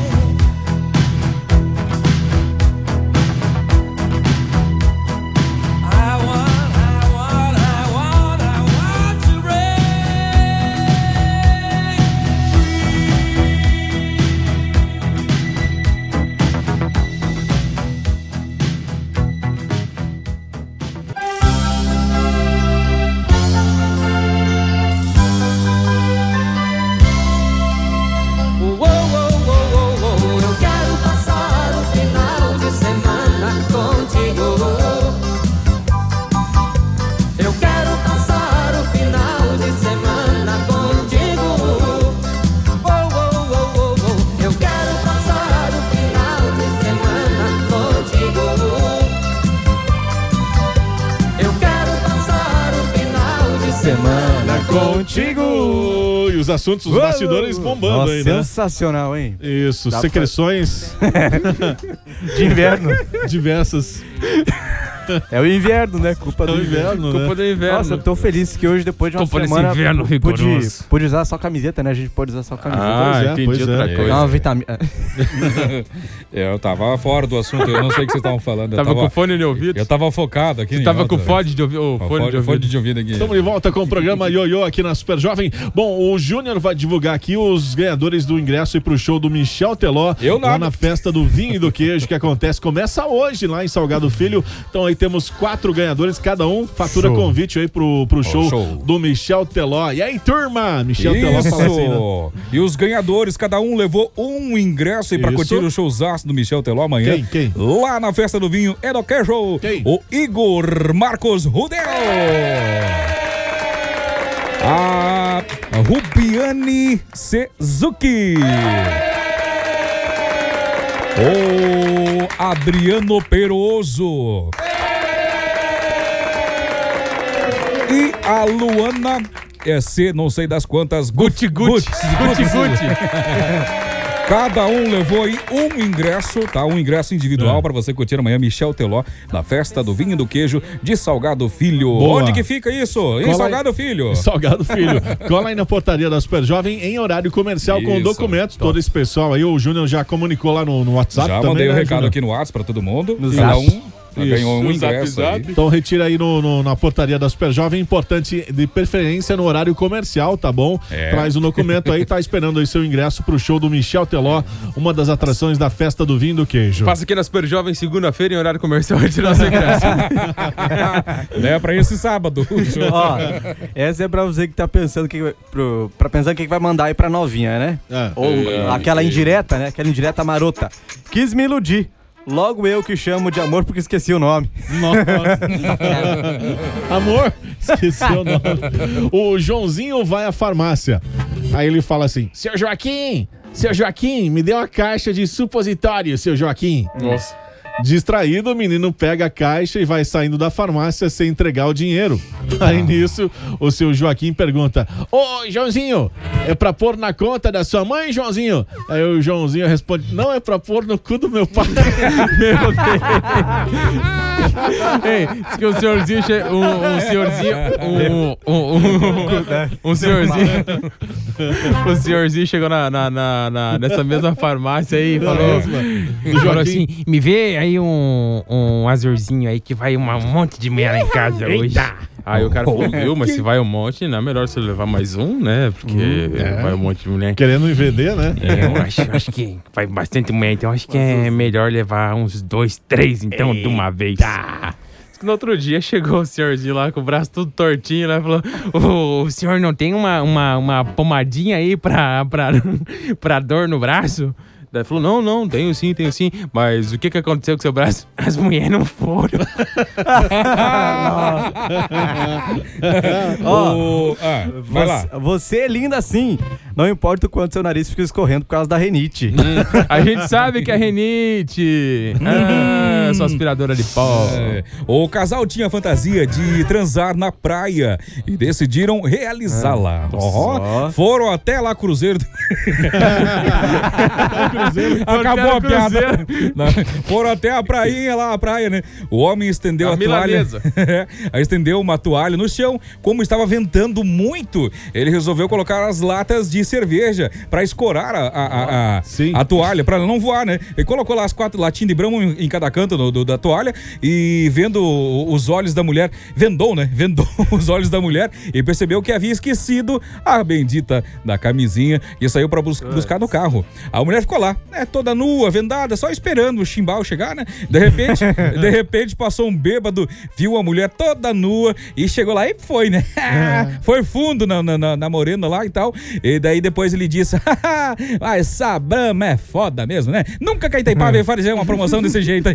S14: I want, I want, I want, I want to break
S18: Uou, uou, uou, uou, uou. Eu quero passar o final de semana contigo. Eu quero passar o final de semana contigo. Uou, uou, uou, uou, uou. Eu quero passar o final de semana contigo. Eu quero passar o final de semana
S5: Contigo! E os assuntos, os bastidores bombando
S3: Nossa,
S5: aí, né?
S3: sensacional, hein?
S5: Isso,
S3: Dá
S5: secreções
S3: De inverno.
S5: diversas.
S3: É o inverno, né? Culpa
S5: É
S3: do
S5: o inverno, né?
S8: Culpa do inverno.
S3: Nossa, eu tô feliz que hoje, depois de uma
S8: Culpa desse
S3: semana,
S8: inverno
S3: pude,
S8: rigoroso.
S3: pude usar só camiseta, né? A gente pode usar só camiseta.
S8: Ah,
S5: Pois é,
S8: entendi
S5: pois
S8: outra
S5: é.
S8: coisa.
S3: Dá uma vitamina.
S7: É, eu tava fora do assunto, eu não sei o que vocês estavam falando. Eu
S8: Tava com fone de ouvido?
S7: Eu tava focado aqui.
S8: Você
S7: em
S8: tava
S7: outra,
S8: com fone de ouvido?
S7: Ó,
S8: Fone,
S7: fone,
S8: de ouvido.
S7: fone de ouvido aqui.
S5: Estamos de volta com o programa Ioiô aqui na Super Jovem. Bom, o Júnior vai divulgar aqui os ganhadores do ingresso e pro show do Michel Teló.
S7: Eu
S5: lá
S7: nada.
S5: na festa do vinho e do queijo que acontece, começa hoje lá em Salgado Filho. Então aí temos quatro ganhadores, cada um fatura
S7: Show.
S5: convite aí pro, pro show,
S7: Oh, show
S5: do Michel Teló. E aí, turma? Michel Teló
S7: Isso.
S5: fala assim, né?
S7: E os ganhadores, cada um levou um ingresso aí pra
S5: Isso.
S7: curtir o showzaço do Michel Teló amanhã.
S5: Quem? Quem?
S7: Lá na Festa do Vinho é do Queijo.
S5: Quem?
S7: O Igor Marcos Rudel. A Rubiane Suzuki. O Adriano Peroso. E a Luana é C, não sei das quantas.
S8: Gucci, Gucci. Gucci, Gucci.
S7: Cada um levou aí um ingresso, tá? Um ingresso individual
S5: É.
S7: para você curtir amanhã Michel Teló na Festa do Vinho e do Queijo de Salgado Filho.
S5: Boa.
S7: Onde que fica isso? Em
S5: Cola
S7: Salgado
S5: aí.
S7: Filho.
S5: Salgado Filho. Cola aí na portaria da Super Jovem em horário comercial com
S7: Isso.
S5: documentos. Todo esse pessoal aí, o Júnior já comunicou lá no, no WhatsApp
S7: Já
S5: também,
S7: mandei o
S5: né,
S7: recado
S5: Júnior?
S7: aqui no WhatsApp para todo mundo.
S5: No
S7: Cada
S5: zap.
S7: um já
S5: Isso.
S7: ganhou um
S5: No zap,
S7: ingresso
S5: zap.
S7: aí.
S5: Então retira aí no, no- na portaria da Super Jovem, importante de preferência no horário comercial, tá bom?
S7: É.
S5: Traz o documento aí, tá esperando aí seu ingresso pro show do Michel Teló, uma das atrações da Festa do Vinho e do Queijo.
S8: Passa aqui na Super Jovem segunda-feira em horário comercial e tirar seu ingresso.
S7: É pra esse sábado.
S3: Ó, essa é pra você que tá pensando que vai- pro, pra pensar o que que vai mandar aí pra novinha, né?
S5: É.
S3: Ou
S7: É.
S3: aquela indireta, né? Aquela indireta marota. Quis me iludir. Logo eu que chamo de amor porque esqueci o nome.
S5: Nossa. Amor, esqueci o nome. O Joãozinho vai à farmácia. Aí ele fala assim: Seu Joaquim, seu Joaquim, me dê uma caixa de supositório, seu Joaquim.
S8: Nossa.
S5: Distraído, o menino pega a caixa e vai saindo da farmácia sem entregar o dinheiro. Aí nisso, o seu Joaquim pergunta: Ô, Joãozinho, é pra pôr na conta da sua mãe, Joãozinho? Aí o Joãozinho responde: Não, é pra pôr no cu do meu pai.
S8: Meu Deus. Ei, diz que o senhorzinho. che- Um, um senhorzinho. Um, um, um, um senhorzinho. O senhorzinho chegou na, na, na- na- nessa mesma farmácia aí e falou.
S5: Do
S8: Falou
S5: Joaquim.
S8: assim: me vê aí um, um azulzinho aí que vai uma- um monte de meia lá em casa hoje. Aí o cara falou: viu, mas se vai um monte, não é melhor você levar mais um, né? Porque
S5: é.
S8: vai um monte de mulher.
S5: Querendo me vender, né?
S8: É, eu acho, acho que vai bastante mulher, então acho que é melhor levar uns dois, três, então, de uma vez. Diz que no outro dia chegou o senhorzinho lá com o braço tudo tortinho, né? Falou: o, o senhor não tem uma, uma, uma pomadinha aí pra, pra, pra dor no braço? Daí falou: não, não, tenho sim, tenho sim. Mas o que que aconteceu com seu braço? As mulheres não foram.
S3: Ó,
S7: O- ah, vai lá.
S3: você, você é linda assim. Não importa o quanto seu nariz fica escorrendo por causa da renite.
S8: A gente sabe que é renite. Ah, sua aspiradora de pó.
S7: É. O casal tinha fantasia de transar na praia e decidiram realizá-la. Ó, foram até lá Cruzeiro. Acabou a piada. Não, foram até a prainha lá, a praia, né? O homem estendeu
S8: A
S7: a, toalha.
S8: milanesa.
S7: Aí estendeu uma toalha no chão. Como estava ventando muito, ele resolveu colocar as latas de cerveja pra escorar a, a, a, a, a toalha, pra ela não voar, né? Ele colocou lá as quatro latinhas de brama em, em cada canto do, do- da toalha e vendo os olhos da mulher, vendou, né? Vendou os olhos da mulher e percebeu que havia esquecido a bendita da camisinha e saiu pra bus- buscar no carro. A mulher ficou lá, né? Toda nua, vendada, só esperando o chimbal chegar, né? De repente, de repente passou um bêbado, viu a mulher toda nua e chegou lá e foi, né? Foi fundo na, na, na- na morena lá e tal. E daí depois ele disse: "Haha, mas essa Brahma é foda mesmo, né? Nunca Caetapá veio fazer uma promoção desse jeito aí."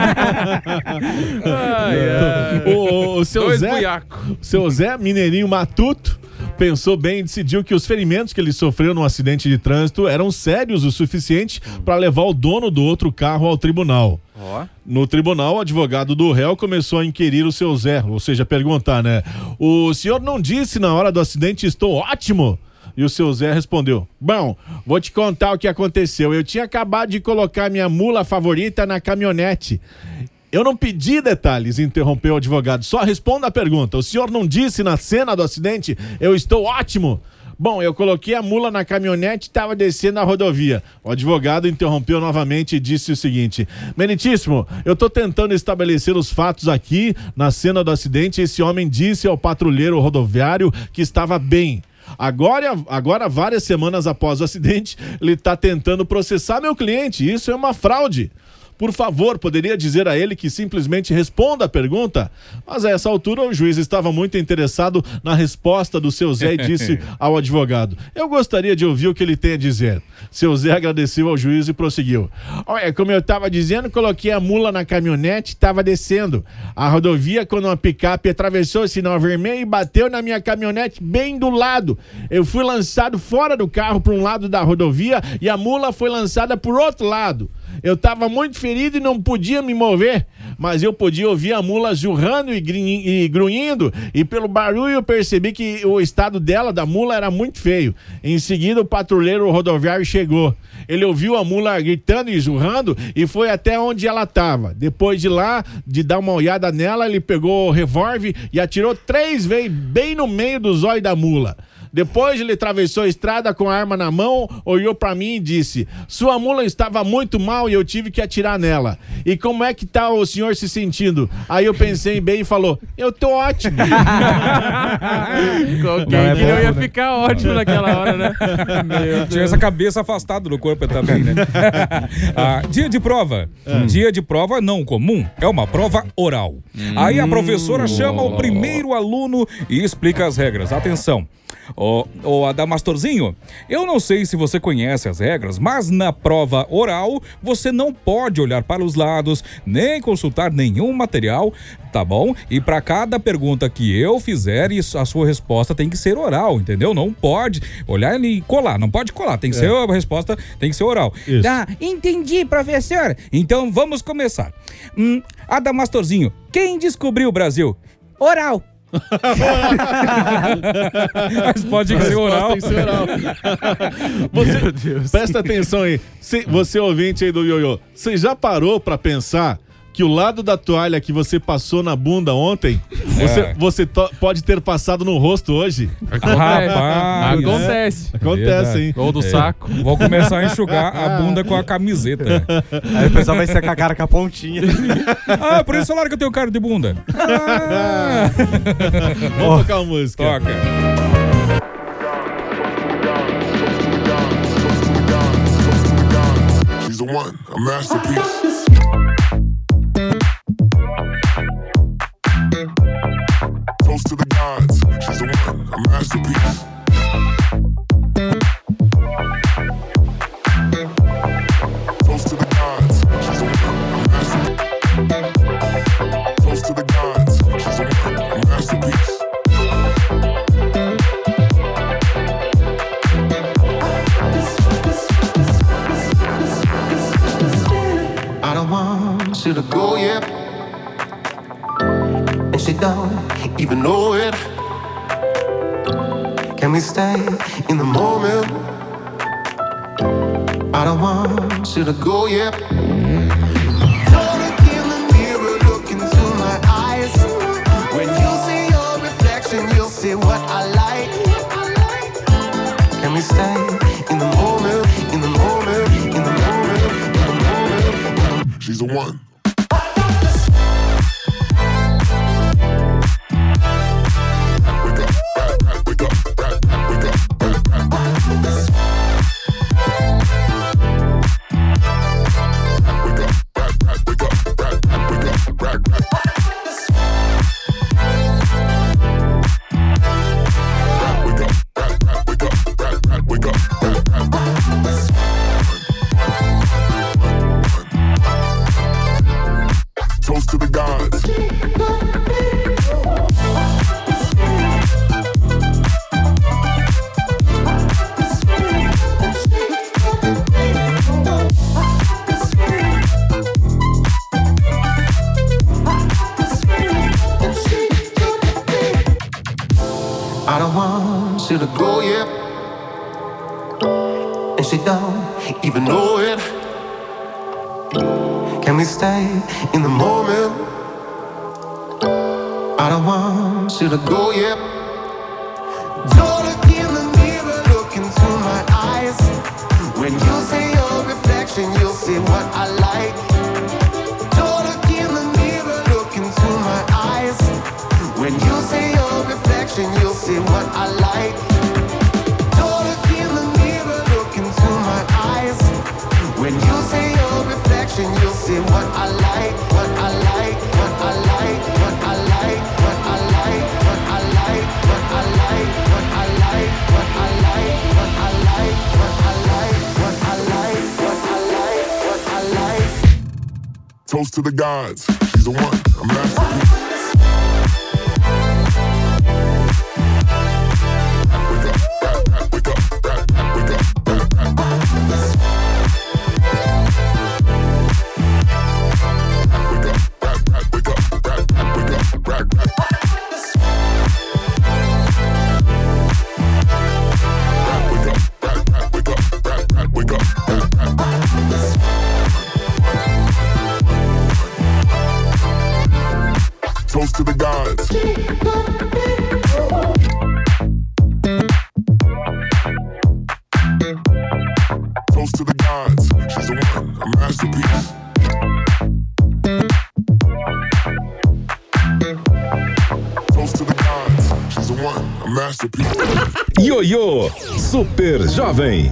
S5: O, o seu
S8: Dois
S5: Zé,
S8: buiaco.
S5: seu Zé, mineirinho matuto, pensou bem e decidiu que os ferimentos que ele sofreu no acidente de trânsito eram sérios o suficiente para levar o dono do outro carro ao tribunal. No tribunal, o advogado do réu começou a inquirir o seu Zé, ou seja, perguntar, né? O senhor não disse na hora do acidente estou ótimo? E o seu Zé respondeu: bom, vou te contar o que aconteceu. Eu tinha acabado de colocar minha mula favorita na caminhonete. Eu não pedi detalhes, interrompeu o advogado. Só responda a pergunta. O senhor não disse na cena do acidente eu estou ótimo? Bom, eu coloquei a mula na caminhonete e estava descendo a rodovia. O advogado interrompeu novamente e disse o seguinte: meritíssimo, eu estou tentando estabelecer os fatos aqui. Na cena do acidente, esse homem disse ao patrulheiro rodoviário que estava bem. Agora, agora, várias semanas após o acidente, ele está tentando processar meu cliente. Isso é uma fraude. Por favor, poderia dizer a ele que simplesmente responda a pergunta? Mas a essa altura o juiz estava muito interessado na resposta do seu Zé e disse ao advogado: eu gostaria de ouvir o que ele tem a dizer. Seu Zé agradeceu ao juiz e prosseguiu: olha, como eu estava dizendo, coloquei a mula na caminhonete e estava descendo a rodovia quando uma picape atravessou o sinal vermelho e bateu na minha caminhonete bem do lado. Eu fui lançado fora do carro para um lado da rodovia e a mula foi lançada por outro lado. Eu estava muito ferido e não podia me mover, mas eu podia ouvir a mula zurrando e, grin- e grunhindo, e pelo barulho eu percebi que o estado dela, da mula, era muito feio. Em seguida, o patrulheiro rodoviário chegou. Ele ouviu a mula gritando e zurrando e foi até onde ela estava. Depois de lá, de dar uma olhada nela, ele pegou o revólver e atirou três vezes bem no meio do zóio da mula. Depois ele atravessou a estrada com a arma na mão, olhou pra mim e disse: sua mula estava muito mal e eu tive que atirar nela. E como é que tá o senhor se sentindo? Aí eu pensei bem e falou: eu tô ótimo.
S8: Qualquer
S7: Não, é
S8: que
S7: bom,
S8: eu ia
S7: né?
S8: ficar ótimo naquela hora, né?
S7: Tinha essa cabeça afastada do corpo também, né? Ah, dia de prova. Dia de prova não comum. É uma prova oral. Aí a professora chama o primeiro aluno e explica as regras. Atenção. Ô, ô Adamastorzinho, eu não sei se você conhece as regras, mas na prova oral você não pode olhar para os lados, nem consultar nenhum material, tá bom? E para cada pergunta que eu fizer, isso, a sua resposta tem que ser oral, entendeu? Não pode olhar e colar, não pode colar, tem que
S12: É.
S7: ser, a resposta tem que ser oral.
S12: Tá, entendi, professor.
S7: Então vamos começar. Hum, Adamastorzinho, quem descobriu o Brasil?
S12: Oral.
S7: Mas pode
S5: A
S7: ser
S5: resposta
S7: oral.
S5: tem que ser oral. Você, presta atenção aí. Se, você ouvinte aí do Ioiô, você já parou pra pensar que o lado da toalha que você passou na bunda ontem, você,
S7: É.
S5: você to- pode ter passado no rosto hoje?
S7: Rapaz,
S8: Acontece.
S5: Acontece, hein?
S8: Ou do
S7: É.
S8: saco.
S7: Vou começar a enxugar a bunda com a camiseta.
S3: Aí o pessoal vai secar a cara com a pontinha.
S7: Ah, por isso falaram que eu tenho cara de bunda. Ah.
S5: Vamos tocar uma música.
S7: Toca.
S9: She's a one, a masterpiece. Toast to the gods. She's a one, a masterpiece. Toast to the gods. She's a one, a masterpiece. Toast to the gods. She's a one, a masterpiece.
S18: I don't want you to go yet, and she don't even know it. Can we stay in the moment? I don't want you to go yet. Don't look in the mirror, look into my eyes. When you see your reflection, you'll see what I like. Can we stay in the moment, in the moment, in the moment, in the moment?
S9: She's a one. Toast to the gods.
S18: I don't want you to go yet, and she don't even know it. Can we stay in the moment? I don't want you to go yet. Don't look in the mirror, look into my eyes. When you see your reflection, you'll see what I like. Don't look in the mirror, look into my eyes. When you see your reflection, you'll see what I like. Don't look in the mirror, look into my eyes. When you see your reflection, you'll see what
S9: Toast to the gods. She's the one. A masterpiece. Toast to the gods. Toast to the gods. She's the one, a masterpiece. Toast to the gods. She's the one, a masterpiece.
S1: Ioiô Super Jovem.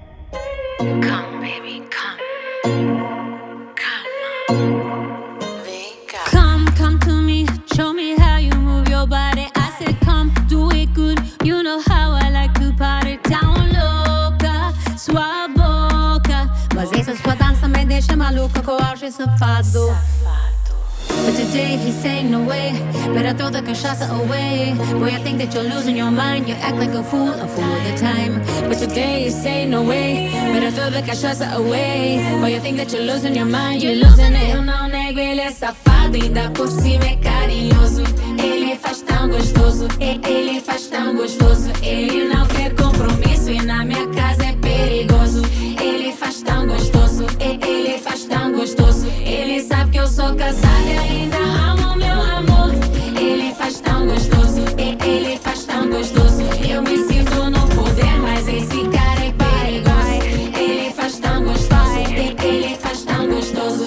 S19: Come, come to me, show me how you move your body. I said come, do it good, you know how I like to party. Tão louca, sua boca, mas essa sua dança me deixa maluca com o auge safado. But today he's saying no way, better throw the cachaça away. Boy, I think that you're losing your mind, you act like a fool, a fool all the time. But today he's saying no way, better throw the cachaça away. Boy, I think that you're losing your mind, you're losing it. Eu não nego, ele é safado, ainda por cima é carinhoso. Ele faz tão gostoso, e- ele faz tão gostoso. Ele não quer compromisso e na minha casa é perigoso. Ele faz tão gostoso, e- ele faz tão gostoso. Ele sabe que eu sou casada e ainda amo meu amor. Ele faz tão gostoso, e- ele faz tão gostoso. Eu me sinto no poder, mas esse cara é perigoso. Ele faz tão gostoso, e- ele faz tão gostoso.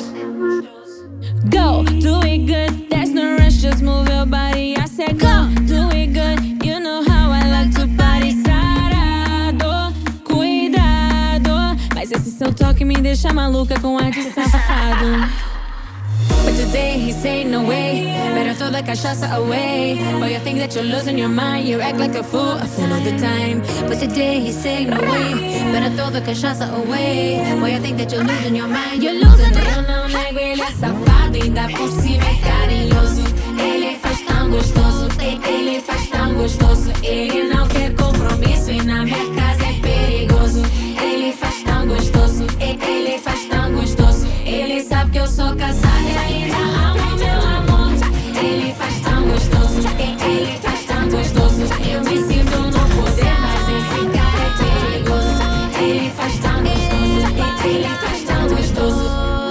S19: Go, do it good, there's no rush, just move your body. I said go, do it good, you know how I like to party. Sarado, cuidado, mas esse seu toque me deixa maluca com ar de safado. But today he's saying no way, better throw the cachaça away. Boy, you think that you're losing your mind, you act like a fool, a fool all the time. But today he's saying no way, better throw the cachaça away. Boy, you think that you're losing your mind, you're losing it. Eu não nego, ele é safado, ainda por cima é carinhoso. Ele faz tão gostoso, e- ele faz tão gostoso. Ele não quer compromisso e na minha casa é perigoso. Ele faz tão gostoso, e- ele faz tão gostoso. Ele sabe que eu sou casada e ainda amo meu amor. Ele faz tão gostoso, e- ele faz tão gostoso. Eu me sinto no poder, mas esse cara é perigoso. Ele faz tão gostoso, e- ele faz tão gostoso.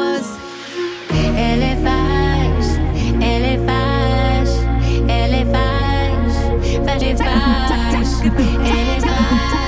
S19: Ele faz, ele faz, ele faz, ele faz, ele faz.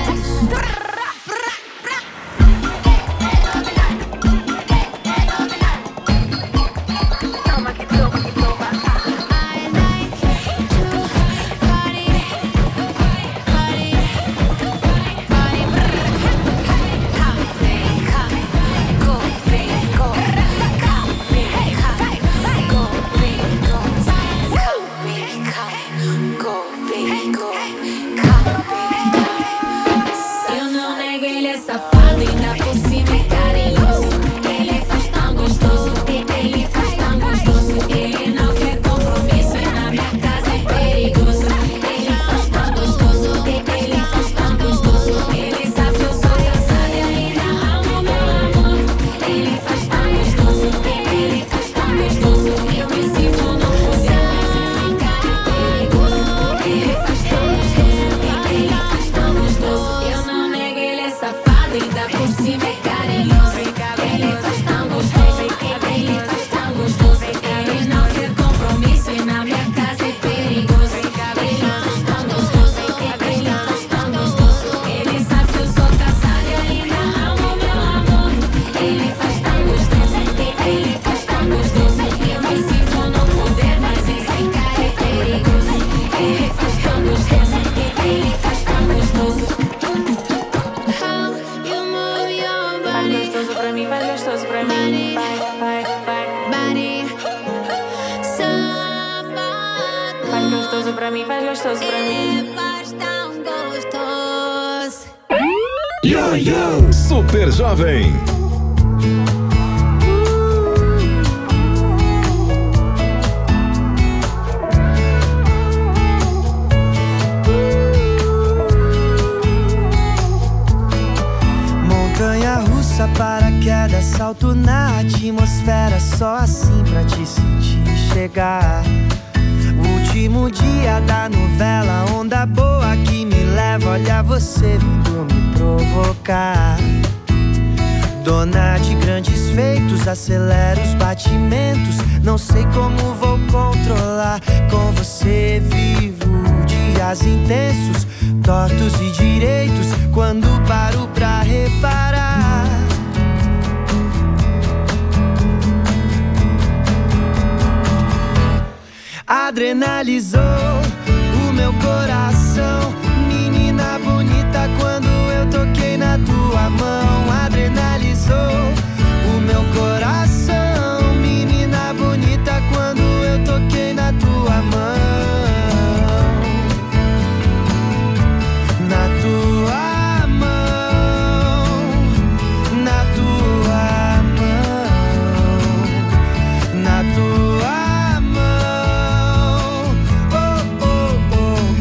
S19: Eu não nego, ele é safado, ainda por cima é carinhoso. Ele faz tão gostoso, e- ele faz tão gostoso. Ele não quer compromisso e na minha casa é perigoso. Ele faz tão gostoso, e- ele faz tão gostoso. Ele sabe que eu sou casada e ainda amo meu amor. Ele faz tão gostoso, e- ele faz tão gostoso. Eu me sinto no poder, mas esse cara é perigoso. Ele faz tão gostoso, e- ele faz tão gostoso. Eu não nego, ele é safado, ainda por cima é carinhoso. Ele faz tão gostoso, ele faz tão gostoso. Ele não quer compromisso e na minha casa é perigoso. Ele faz tão gostoso, ele faz tão gostoso. Ele sabe que eu sou casada e ainda amo meu amor. Ele faz tão gostoso, ele faz tão gostoso. Eu me sinto no poder, mas esse cara é perigoso. Ele faz tão gostoso, ele faz tão gostoso. How you move your body. Faz gostoso pra mim, faz gostoso pra mim. Vai, vai, vai. Body. Safado. Faz gostoso pra mim, faz gostoso pra mim. Faz tão gostoso.
S1: Ioiô Super Jovem.
S20: Era só assim pra te sentir chegar. O último dia da novela, onda boa que me leva. Olha você vindo me provocar. Dona de grandes feitos, acelera os batimentos. Não sei como vou controlar. Com você vivo dias intensos, tortos e direitos, quando paro pra reparar. Adrenalizou o meu coração, menina bonita, quando eu toquei na tua mão. Adrenalizou o meu coração, menina bonita, quando eu toquei na tua mão. Na tua mão, na tua mão, na tua mão. Oh, oh,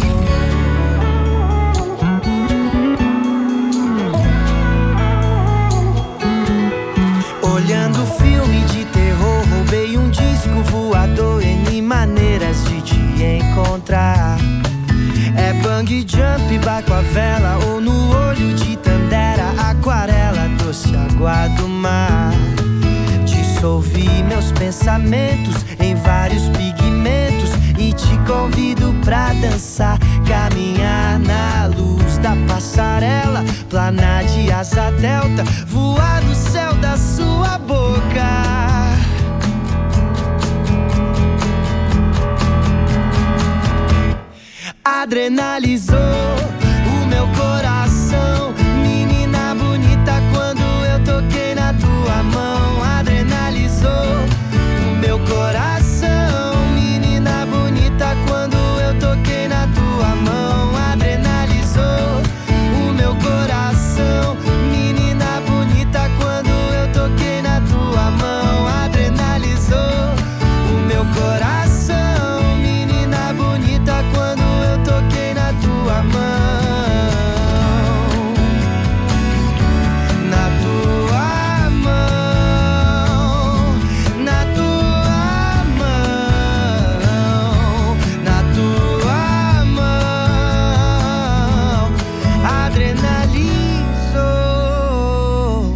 S20: oh, oh. Olhando filme de terror, roubei um disco voador, N maneiras de te encontrar. É bang jump, barco a vela, ou no olho de Tandera, aquarela, doce água do mar. Dissolvi meus pensamentos em vários pigmentos e te convido pra dançar, caminhar na luz da passarela, planar de asa delta, voar no céu da sua boca. Adrenalizou o meu coração, menina bonita, quando eu toquei na tua mão. Adrenalizou o meu coração, menina bonita, quando eu toquei na tua mão. Adrenalizou o meu coração, menina bonita, quando eu toquei na tua mão. Adrenalizou o meu coração, menina bonita, quando eu toquei na tua mão. Na tua mão, na tua mão, na tua mão. Adrenalizou.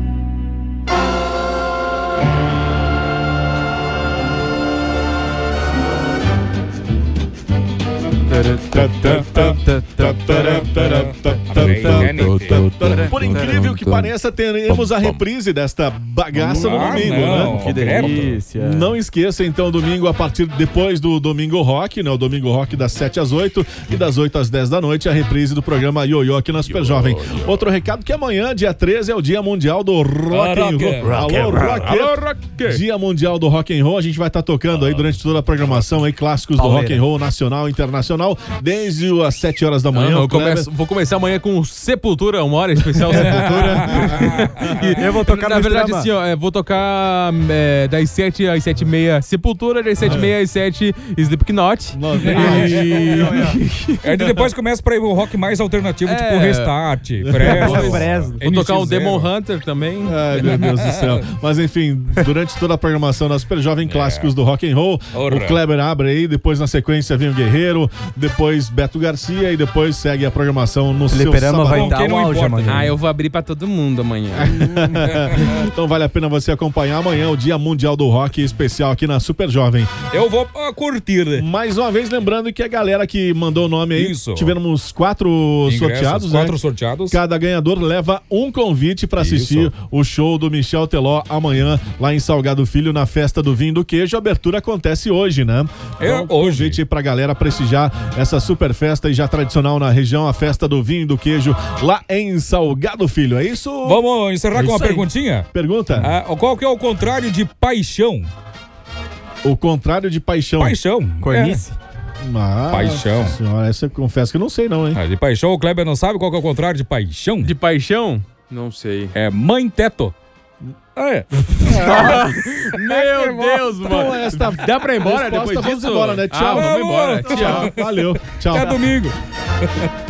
S5: Por incrível que pareça, teremos a reprise desta bagaça no
S7: Ah,
S5: domingo,
S7: não,
S5: né?
S7: que delícia.
S5: Não esqueça, então, domingo, a partir depois do Domingo Rock, né? O Domingo Rock das sete às oito e das oito às dez da noite, a reprise do programa Ioiô aqui na Super Jovem. Outro recado que amanhã, dia treze, é o Dia Mundial do Rock and Roll. Alô, rock.
S8: Alô, rock.
S5: Dia Mundial do Rock and Roll. A gente vai estar tocando aí durante toda a programação aí clássicos do rock and roll nacional e internacional, desde as sete horas da manhã.
S8: Ah,
S5: o
S8: eu
S5: Kleber-
S8: começo- vou começar amanhã com Sepultura, uma hora especial Sepultura. E
S3: Eu vou tocar
S8: Na
S3: no
S8: verdade,
S3: Extrema.
S8: assim, ó, é, vou tocar é, das sete às sete e meia Sepultura, das sete e meia às sete Slipknot.
S7: Aí depois começa pra ir o rock mais alternativo,
S8: É.
S7: tipo Restart, Fresno.
S8: Vou tocar um
S7: N X zero.
S8: Demon Hunter também.
S5: Ai, meu Deus do céu. Mas enfim, durante toda a programação da Super Jovem, clássicos do rock and roll,
S7: Ora.
S5: o Kleber abre aí, depois na sequência vem o Guerreiro, depois Beto Garcia e depois segue a programação no seu
S3: Fliperama vai
S5: sabadão.
S3: dar o auge amanhã.
S8: Ah, eu vou abrir pra todo mundo amanhã.
S5: Então vale a pena você acompanhar amanhã o Dia Mundial do Rock especial aqui na Super Jovem.
S7: Eu vou ah, curtir.
S5: Mais uma vez, lembrando que a galera que mandou o nome aí,
S7: Isso.
S5: tivemos quatro
S7: Ingressos,
S5: sorteados,
S7: quatro
S5: né?
S7: sorteados.
S5: Cada ganhador leva um convite para assistir
S7: Isso.
S5: o show do Michel Teló amanhã lá em Salgado Filho, na Festa do Vinho e do Queijo. A abertura acontece hoje, né?
S7: É
S5: Então,
S7: hoje.
S5: convite pra galera prestigiar essa super festa e já tradicional na região, a Festa do Vinho e do Queijo lá em Salgado Filho. É isso?
S7: Vamos encerrar
S5: É
S7: com uma
S5: isso aí.
S7: perguntinha?
S5: Pergunta?
S7: Ah, qual que é o contrário de paixão?
S5: O contrário de paixão.
S7: Paixão.
S3: Cornice?
S5: Mas,
S7: Paixão.
S5: Senhora, essa eu confesso que eu não sei não, hein?
S7: É. Ah, de paixão, o Kleber não sabe qual que é o contrário de paixão?
S8: De paixão? Não sei.
S7: É mãe teto. Ah, é.
S8: Meu Deus, mano.
S5: Então, esta
S8: Dá pra ir embora
S5: resposta,
S8: depois
S5: vamos
S8: disso?
S5: embora, né? Tchau.
S8: Ah, vamos embora.
S5: Tchau.
S8: Tchau.
S5: Valeu. Tchau.
S7: Até domingo.